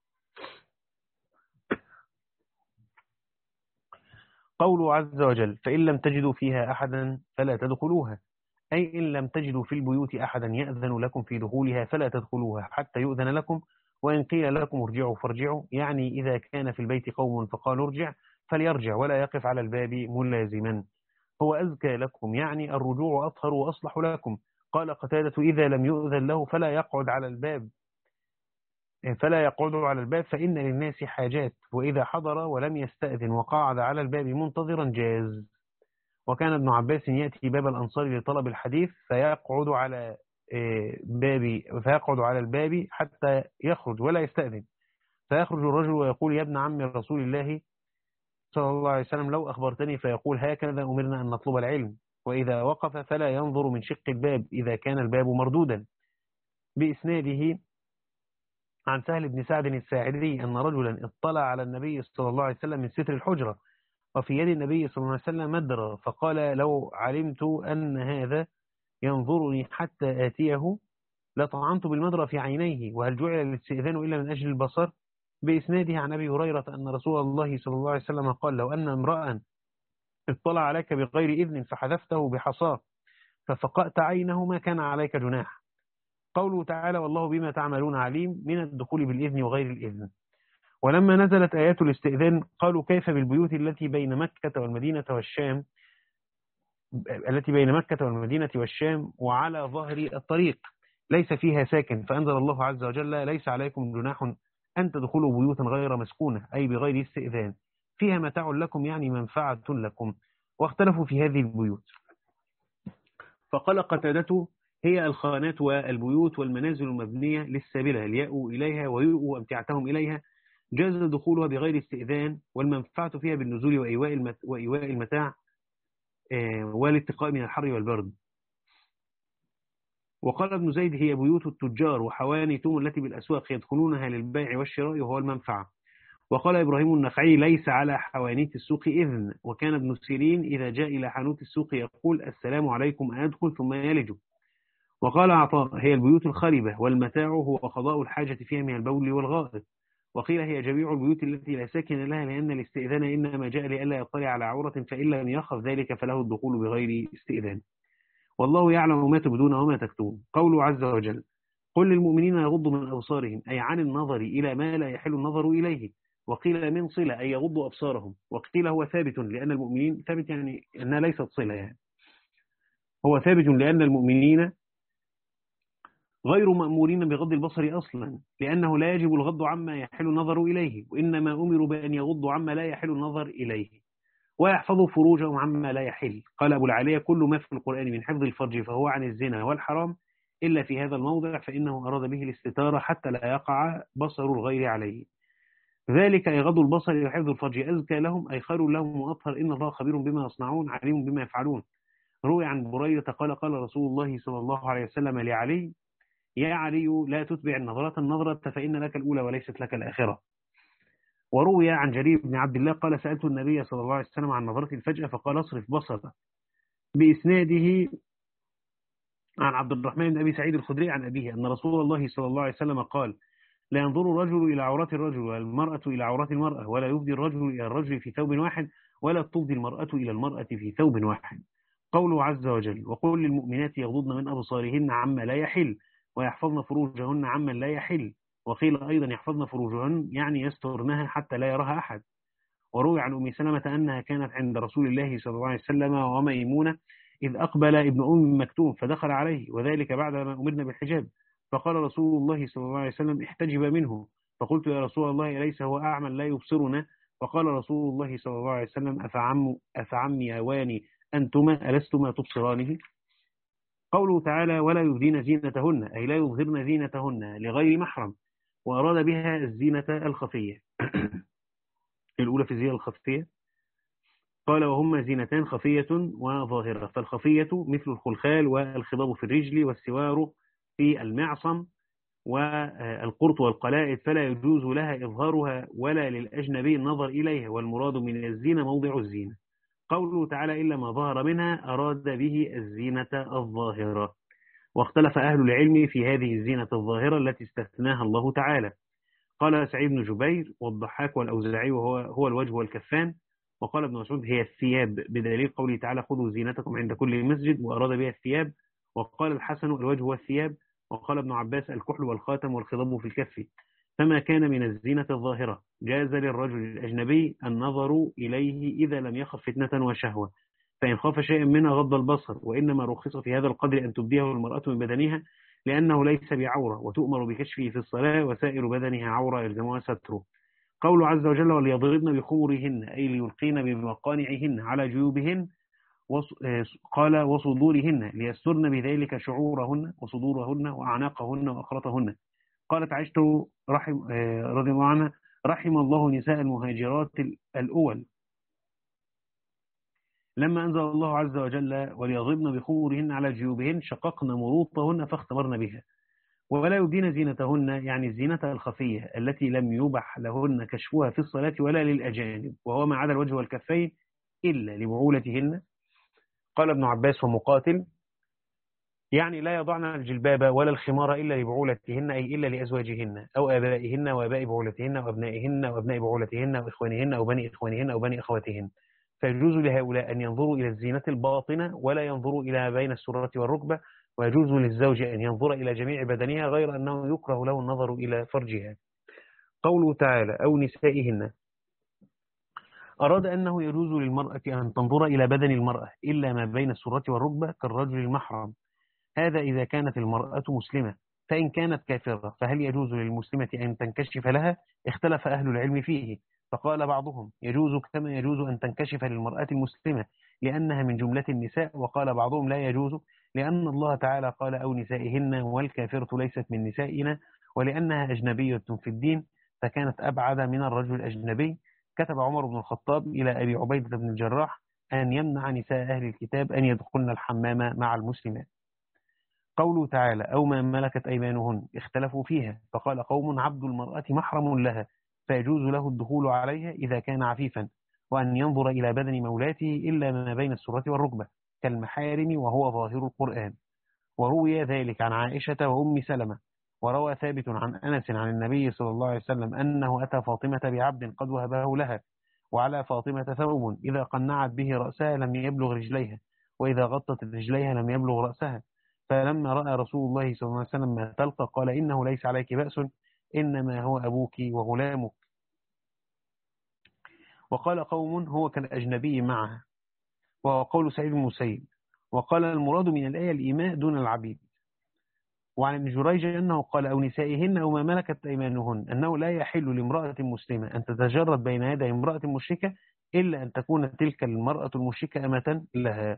قوله عز وجل فإن لم تجدوا فيها أحدا فلا تدخلوها، أي إن لم تجدوا في البيوت أحدا يأذن لكم في دخولها فلا تدخلوها حتى يؤذن لكم، وإن قيل لكم ارجعوا فارجعوا، يعني إذا كان في البيت قوم فقالوا ارجع فليرجع ولا يقف على الباب ملازما، هو أزكى لكم، يعني الرجوع أطهر وأصلح لكم. قال قتادة إذا لم يؤذن له فلا يقعد على الباب فلا يقعد على الباب فإن للناس حاجات، وإذا حضر ولم يستأذن وقعد على الباب منتظرا جاز. وكان ابن عباس يأتي باب الأنصار لطلب الحديث فيقعد على باب فيقعد على الباب حتى يخرج ولا يستأذن، فيخرج الرجل ويقول يا ابن عم رسول الله صلى الله عليه وسلم لو أخبرتني، فيقول هكذا أمرنا أن نطلب العلم. وإذا وقف فلا ينظر من شق الباب إذا كان الباب مردودا. بإسناده عن سهل بن سعد الساعدي أن رجلا اطلع على النبي صلى الله عليه وسلم من ستر الحجرة وفي يد النبي صلى الله عليه وسلم مدرة، فقال لو علمت أن هذا ينظرني حتى آتيه لطعنت بالمضرب في عينيه، وهل جعل الاستئذان إلا من أجل البصر؟ بإسناده عن أبي هريرة أن رسول الله صلى الله عليه وسلم قال: لو أن امرأ اطلع عليك بغير إذن فحذفته بحصاه ففقأت عينه ما كان عليك جناح. قوله تعالى: والله بما تعملون عليم، من الدخول بالإذن وغير الإذن. ولما نزلت آيات الاستئذان قالوا: كيف بالبيوت التي بين مكة والمدينة والشام التي بين مكة والمدينة والشام وعلى ظهر الطريق ليس فيها ساكن؟ فأنزل الله عز وجل: ليس عليكم جناح أن تدخلوا بيوتا غير مسكونة، أي بغير استئذان، فيها متاع لكم، يعني منفعة لكم. واختلفوا في هذه البيوت، فقال قتادة: هي الخانات والبيوت والمنازل المبنية للسابلة ليأوا إليها ويؤوا أمتعتهم إليها، جاز دخولها بغير استئذان، والمنفعة فيها بالنزول وإيواء المتاع والاتقاء من الحر والبرد. وقال ابن زيد: هي بيوت التجار وحواني توم التي بالأسواق يدخلونها للبيع والشراء وهو المنفعة. وقال إبراهيم النخعي: ليس على حوانيت السوق إذن. وكان ابن سيرين إذا جاء إلى حانوت السوق يقول: السلام عليكم، أدخل؟ ثم يلج. وقال عطاء: هي البيوت الخربة، والمتاع هو قضاء الحاجة فيها من البول والغائط. وقيل: هي جميع البيوت التي لا ساكن لها، لأن الاستئذان إنما جاء لئلا يطلع على عورة، فإن لم يخف ذلك فله الدخول بغير استئذان. والله يعلم ما تبدون وما تكتمون. قوله عز وجل: قل للمؤمنين يغضوا من أبصارهم، أي عن النظر إلى ما لا يحل النظر إليه. وقيل من صلة، أي يغضوا أبصارهم. وقيل هو ثابت لأن المؤمنين، ثابت يعني أنها ليست صلة، يعني هو ثابت لأن المؤمنين غير مأمورين بغض البصر أصلا، لأنه لا يجب الغض عما يحل النظر إليه، وإنما أمروا بأن يغضوا عما لا يحل النظر إليه ويحفظوا فروجهم عما لا يحل. قال أبو العالية: كل ما في القرآن من حفظ الفرج فهو عن الزنا والحرام، إلا في هذا الموضع فإنه أراد به الاستتارة حتى لا يقع بصر الغير عليه. ذلك أي غض البصر وحفظ الفرج أزكى لهم، أي خير لهم وأطهر، إن الله خبير بما يصنعون عليم بما يفعلون. روي عن بريدة قال: قال رسول الله صلى الله عليه وسلم لعلي: يا علي، لا تتبع النظرة النظرة، فإن لك الأولى وليست لك الآخرة. وروي عن جرير بن عبد الله قال: سألت النبي صلى الله عليه وسلم عن نظرة الفجأة فقال: اصرف بصرك. بإسناده عن عبد الرحمن بن أبي سعيد الخدري عن أبيه أن رسول الله صلى الله عليه وسلم قال: لا ينظر الرجل إلى عورات الرجل والمرأة إلى عورات المرأة، ولا يفضي الرجل إلى الرجل في ثوب واحد، ولا تفضي المرأة إلى المرأة في ثوب واحد. قوله عز وجل: وقل للمؤمنات يغضضن من أبصارهن عما لا يحل، ويحفظن فروجهن عما لا يحل. وقيل أيضا: يحفظن فروجهن يعني يسترنها حتى لا يراها أحد. وروي عن أم سلمة أنها كانت عند رسول الله صلى الله عليه وسلم وميمونة إذ أقبل ابن أم مكتوم فدخل عليه، وذلك بعدما أمرنا بالحجاب، فقال رسول الله صلى الله عليه وسلم: احتجب منه. فقلت: يا رسول الله، أليس هو أعمى لا يبصرنا؟ فقال رسول الله صلى الله عليه وسلم: أفعم أفعميواني أنتما ألستما تبصرانه؟ قوله تعالى: ولا يبدين زينتهن، أي لا يظهرن زينتهن لغير محرم، وأراد بها الزينة الخفية. الأولى في الزينة الخفية قال: وهما زينتان خفية وظاهرة. فالخفية مثل الخلخال والخضاب في الرجل والسوار في المعصم والقرط والقلائد، فلا يجوز لها إظهارها ولا للأجنبي النظر إليها، والمراد من الزينة موضع الزينة. قوله تعالى: إلا ما ظهر منها، أراد به الزينة الظاهرة. واختلف أهل العلم في هذه الزينة الظاهرة التي استثناها الله تعالى. قال سعيد بن جبير والضحاك والأوزاعي وهو هو الوجه والكفان. وقال ابن مسعود: هي الثياب، بدليل قوله تعالى: خذوا زينتكم عند كل مسجد، وأراد بها الثياب. وقال الحسن: الوجه والثياب. وقال ابن عباس: الكحل والخاتم والخضاب في الكف. فما كان من الزينة الظاهرة جاز للرجل الأجنبي النظر إليه إذا لم يخف فتنة وشهوة، فإن خاف شيئا منها غض البصر. وإنما رخص في هذا القدر أن تبديه المرأة من بدنها، لأنه ليس بعورة، وتؤمر بكشفه في الصلاة، وسائر بدنها عورة يلزمها ستره. قوله عز وجل: وليضربن بخمرهن، أي ليلقين بمقانعهن على جيوبهن، قال: وصدورهن، ليسترن بذلك شعورهن وصدورهن وأعناقهن وأخرطهن. قالت عائشة رحم رضي الله عنها: رحم الله نساء المهاجرات الأول، لما أنزل الله عز وجل: وليضربن بخمرهن على جيوبهن، شققن مروطهن فاختمرن بها. ولا يبدين زينتهن، يعني الزينة الخفية التي لم يبح لهن كشفها في الصلاة ولا للأجانب، وهو ما عدا الوجه والكفين إلا لبعولتهن. قال ابن عباس ومقاتل: يعني لا يضعن الجلباب ولا الخمار إلا لبعولتهن، أي إلا لأزواجهن أو آبائهن وآباء بعولتهن وأبنائهن وأبناء بعولتهن وإخوانهن أو بني إخوانهن أو بني أخواتهن. فيجوز لهؤلاء أن ينظروا إلى الزينة الباطنة ولا ينظروا إلى ما بين السرة والركبة، ويجوز للزوج أن ينظر إلى جميع بدنها غير أنه يكره له النظر إلى فرجها. قوله تعالى أو نسائهن، أراد أنه يجوز للمرأة أن تنظر إلى بدن المرأة إلا ما بين السرة والركبة كالرجل المحرم، هذا إذا كانت المرأة مسلمة. فإن كانت كافرة فهل يجوز للمسلمة أن تنكشف لها؟ اختلف أهل العلم فيه، فقال بعضهم يجوز كما يجوز أن تنكشف للمرأة المسلمة لأنها من جملة النساء، وقال بعضهم لا يجوز لأن الله تعالى قال أو نسائهن والكافرة ليست من نسائنا، ولأنها أجنبية في الدين فكانت أبعد من الرجل الأجنبي. كتب عمر بن الخطاب إلى أبي عبيدة بن الجراح أن يمنع نساء أهل الكتاب أن يدخلن الحمام مع المسلمات. قوله تعالى أو ما ملكت أيمانهن، اختلفوا فيها، فقال قوم عبد المرأة محرم لها فيجوز له الدخول عليها إذا كان عفيفا، وأن ينظر إلى بدن مولاته إلا ما بين السرة والركبة كالمحارم وهو ظاهر القرآن. وروي ذلك عن عائشة وأم سلمة. وروى ثابت عن أنس عن النبي صلى الله عليه وسلم أنه أتى فاطمة بعبد قد وهبه لها، وعلى فاطمة ثوب إذا قنعت به رأسها لم يبلغ رجليها، وإذا غطت رجليها لم يبلغ رأسها. فلما رأى رسول الله صلى الله عليه وسلم ما تلقى قال إنه ليس عليك بأس، إنما هو أبوك وغلامك. وقال قوم هو كالأجنبي معها، وهو قول سعيد بن المسيب. وقال المراد من الآية الإيماء دون العبيد. وعن ابن جريج أنه قال أو نسائهن أو ما ملكت أيمانهن، أنه لا يحل لامرأة مسلمة أن تتجرد بين يدي امرأة مشركة إلا أن تكون تلك المرأة المشركة أمة لها.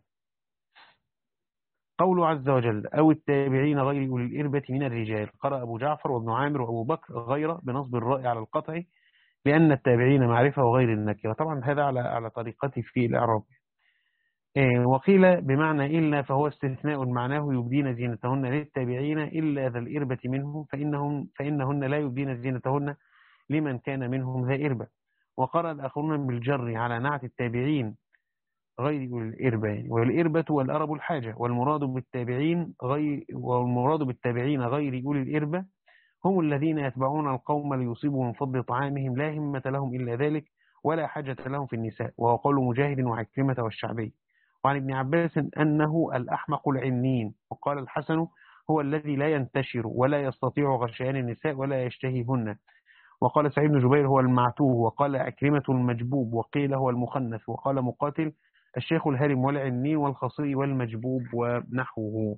قوله عز وجل أو التابعين غير أولي الإربة من الرجال، قرأ أبو جعفر وابن عامر وأبو بكر غير بنصب الراء على القطع لأن التابعين معرفة وغير النكرة. طبعا هذا على على طريقته في الإعراب. وقيل بمعنى إلا فهو استثناء معناه يبدين زينتهن للتابعين إلا ذا الإربة منهم فإنهم فإنهن لا يبدين زينتهن لمن كان منهم ذا إربة. وقرأ الآخرون بالجر على نعت التابعين غير أولي الإربة، والإربة والأرب الحاجة، والمراد بالتابعين غير والمراد بالتابعين غير أولي الإربة هم الذين يتبعون القوم ليصيبوا من فضل طعامهم لا همة لهم إلا ذلك ولا حاجة لهم في النساء، وهو قول مجاهد وعكرمة والشعبي. وعن ابن عباس أنه الأحمق العنين. وقال الحسن هو الذي لا ينتشر ولا يستطيع غشيان النساء ولا يشتهيهن. وقال سعيد بن جبير هو المعتوه. وقال عكرمة المجبوب. وقيل هو المخنث. وقال مقاتل الشيخ الهرم والعنين والخصي والمجبوب ونحوه.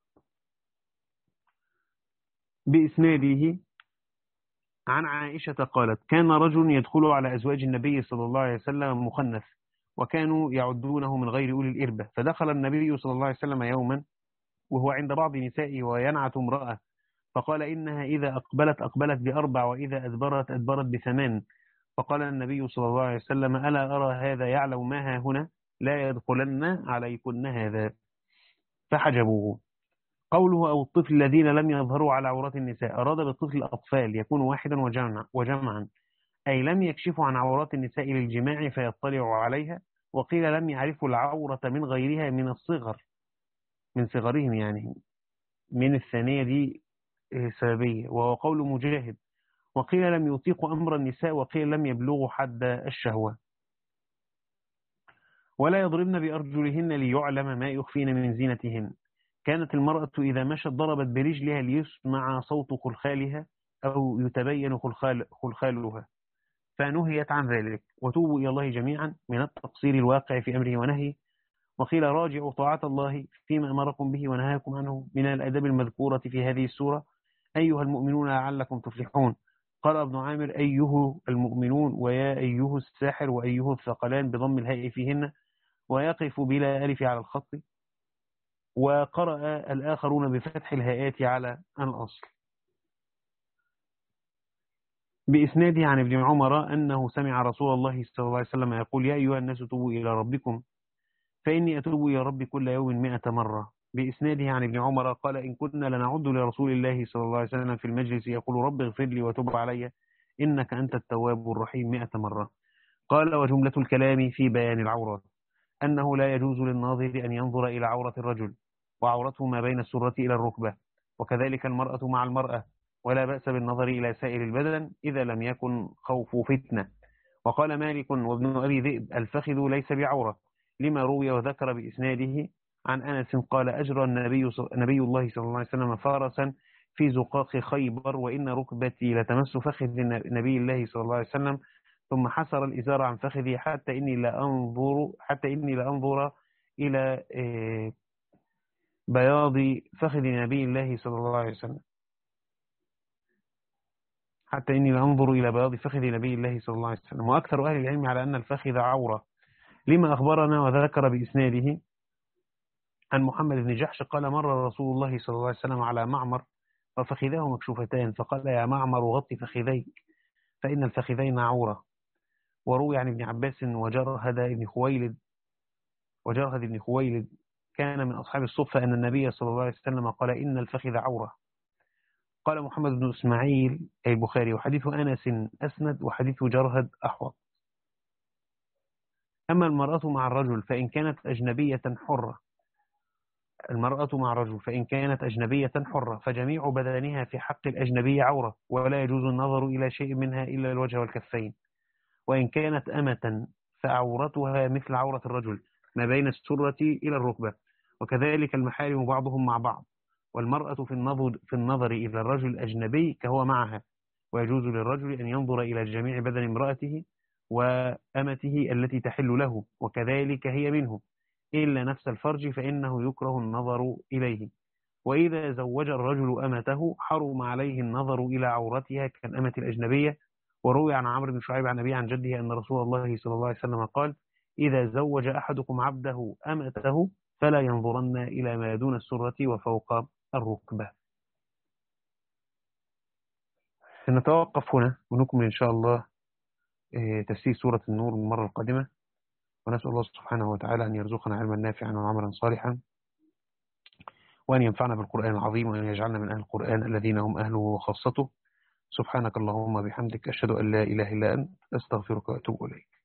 بإسناده عن عائشة قالت كان رجل يدخل على أزواج النبي صلى الله عليه وسلم مخنث وكانوا يعدونه من غير أولي الإربة، فدخل النبي صلى الله عليه وسلم يوما وهو عند بعض نسائه وينعت امرأة، فقال إنها إذا أقبلت أقبلت بأربع وإذا أدبرت أدبرت بثمان. فقال النبي صلى الله عليه وسلم ألا أرى هذا يعلم ما ها هنا لا يدخلن عليكن هذا، فحجبوه. قوله أو الطفل الذين لم يظهروا على عورات النساء، أراد بالطفل الأطفال يكون واحدا وجمع وجمعا، أي لم يكشفوا عن عورات النساء للجماع فيطلعوا عليها. وقيل لم يعرفوا العورة من غيرها من الصغر من صغرهم، يعني من الثانية دي سببية، وهو قول مجاهد. وقيل لم يطيقوا أمر النساء، وقيل لم يبلغوا حد الشهوة. ولا يضربن بأرجلهن ليعلم ما يخفين من زينتهن. كانت المرأة إذا مشت ضربت برجلها ليسمع صوت خلخالها أو يتبين خلخال خلخالها، فنهيت عن ذلك. وتوبوا إلى الله جميعا من التقصير الواقع في أمره ونهيه. وقيل راجعوا طاعة الله فيما أمركم به ونهاكم عنه من الأدب المذكورة في هذه السورة أيها المؤمنون لعلكم تفلحون. قال ابن عامر أيه المؤمنون ويا أيه الساحر وأيه الثقلان بضم الهاء فيهن ويقف بلا ألف على الخط. وقرأ الآخرون بفتح الهاءات على الأصل. بإسناده عن ابن عمر أنه سمع رسول الله صلى الله عليه وسلم يقول يا أيها الناس توبوا إلى ربكم فإني أتوب إلى ربي كل يوم مئة مرة. بإسناده عن ابن عمر قال إن كنا لنعد لرسول الله صلى الله عليه وسلم في المجلس يقول رب اغفر لي وتب علي إنك أنت التواب الرحيم مئة مرة. قال وجملة الكلام في بيان العورات أنه لا يجوز للناظر أن ينظر إلى عورة الرجل وعورته ما بين السرة إلى الركبة، وكذلك المرأة مع المرأة، ولا بأس بالنظر إلى سائر البدن إذا لم يكن خوف فتنة. وقال مالك وابن أبي ذئب: الفخذ ليس بعورة، لما روي وذكر بإسناده عن أنس قال: أجرى النبي, نبي الله صلى الله عليه وسلم فرسا في زقاق خيبر، وإن ركبتي لتمس فخذ نبي الله صلى الله عليه وسلم، ثم حسر الإزار عن فخذي حتى إني لأنظر حتى إني لأنظر إلى بياض فخذ نبي الله صلى الله عليه وسلم حتى إني لأنظر إلى بياض فخذ نبي الله صلى الله عليه وسلم. وأكثر أهل العلم على أن الفخذ عورة، لما أخبرنا وذكر بإسناده عن محمد بن جحش قال: مر رسول الله صلى الله عليه وسلم على معمر وفخذاه مكشوفتان، فقال: يا معمر غط فخذيك فإن الفخذين عورة. وروي عن ابن عباس وجرهد بن خويلد وجرهد بن خويلد كان من أصحاب الصفة أن النبي صلى الله عليه وسلم قال: إن الفخذ عورة. قال محمد بن إسماعيل أي البخاري: وحديث أنس أسند، وحديث جرهد أحوط. أما المرأة مع الرجل فإن كانت أجنبية حرة المرأة مع الرجل فإن كانت أجنبية حرة فجميع بدنها في حق الأجنبي عورة، ولا يجوز النظر إلى شيء منها إلا الوجه والكفين. وإن كانت أمة فعورتها مثل عورة الرجل ما بين السرة إلى الركبة، وكذلك المحارم بعضهم مع بعض. والمرأة في النظر, في النظر إلى الرجل الأجنبي كهو معها، ويجوز للرجل أن ينظر إلى جميع بدن امرأته وأمته التي تحل له، وكذلك هي منه، إلا نفس الفرج فإنه يكره النظر إليه. وإذا زوج الرجل أمته حرم عليه النظر إلى عورتها كالأمة الأجنبية. وروي عن عمرو بن شعيب عن أبيه عن جده أن رسول الله صلى الله عليه وسلم قال: إذا زوج أحدكم عبده أمته فلا ينظرن إلى ما دون السرة وفوق الركبة. سنتوقف هنا ونكمل إن شاء الله تفسير سورة النور المرة القادمة، ونسأل الله سبحانه وتعالى أن يرزقنا علما نافعا وعملا صالحا، وأن ينفعنا بالقرآن العظيم، وأن يجعلنا من أهل القرآن الذين هم أهله وخاصته. سبحانك اللهم وبحمدك، أشهد أن لا إله إلا أنت، أستغفرك وأتوب إليك.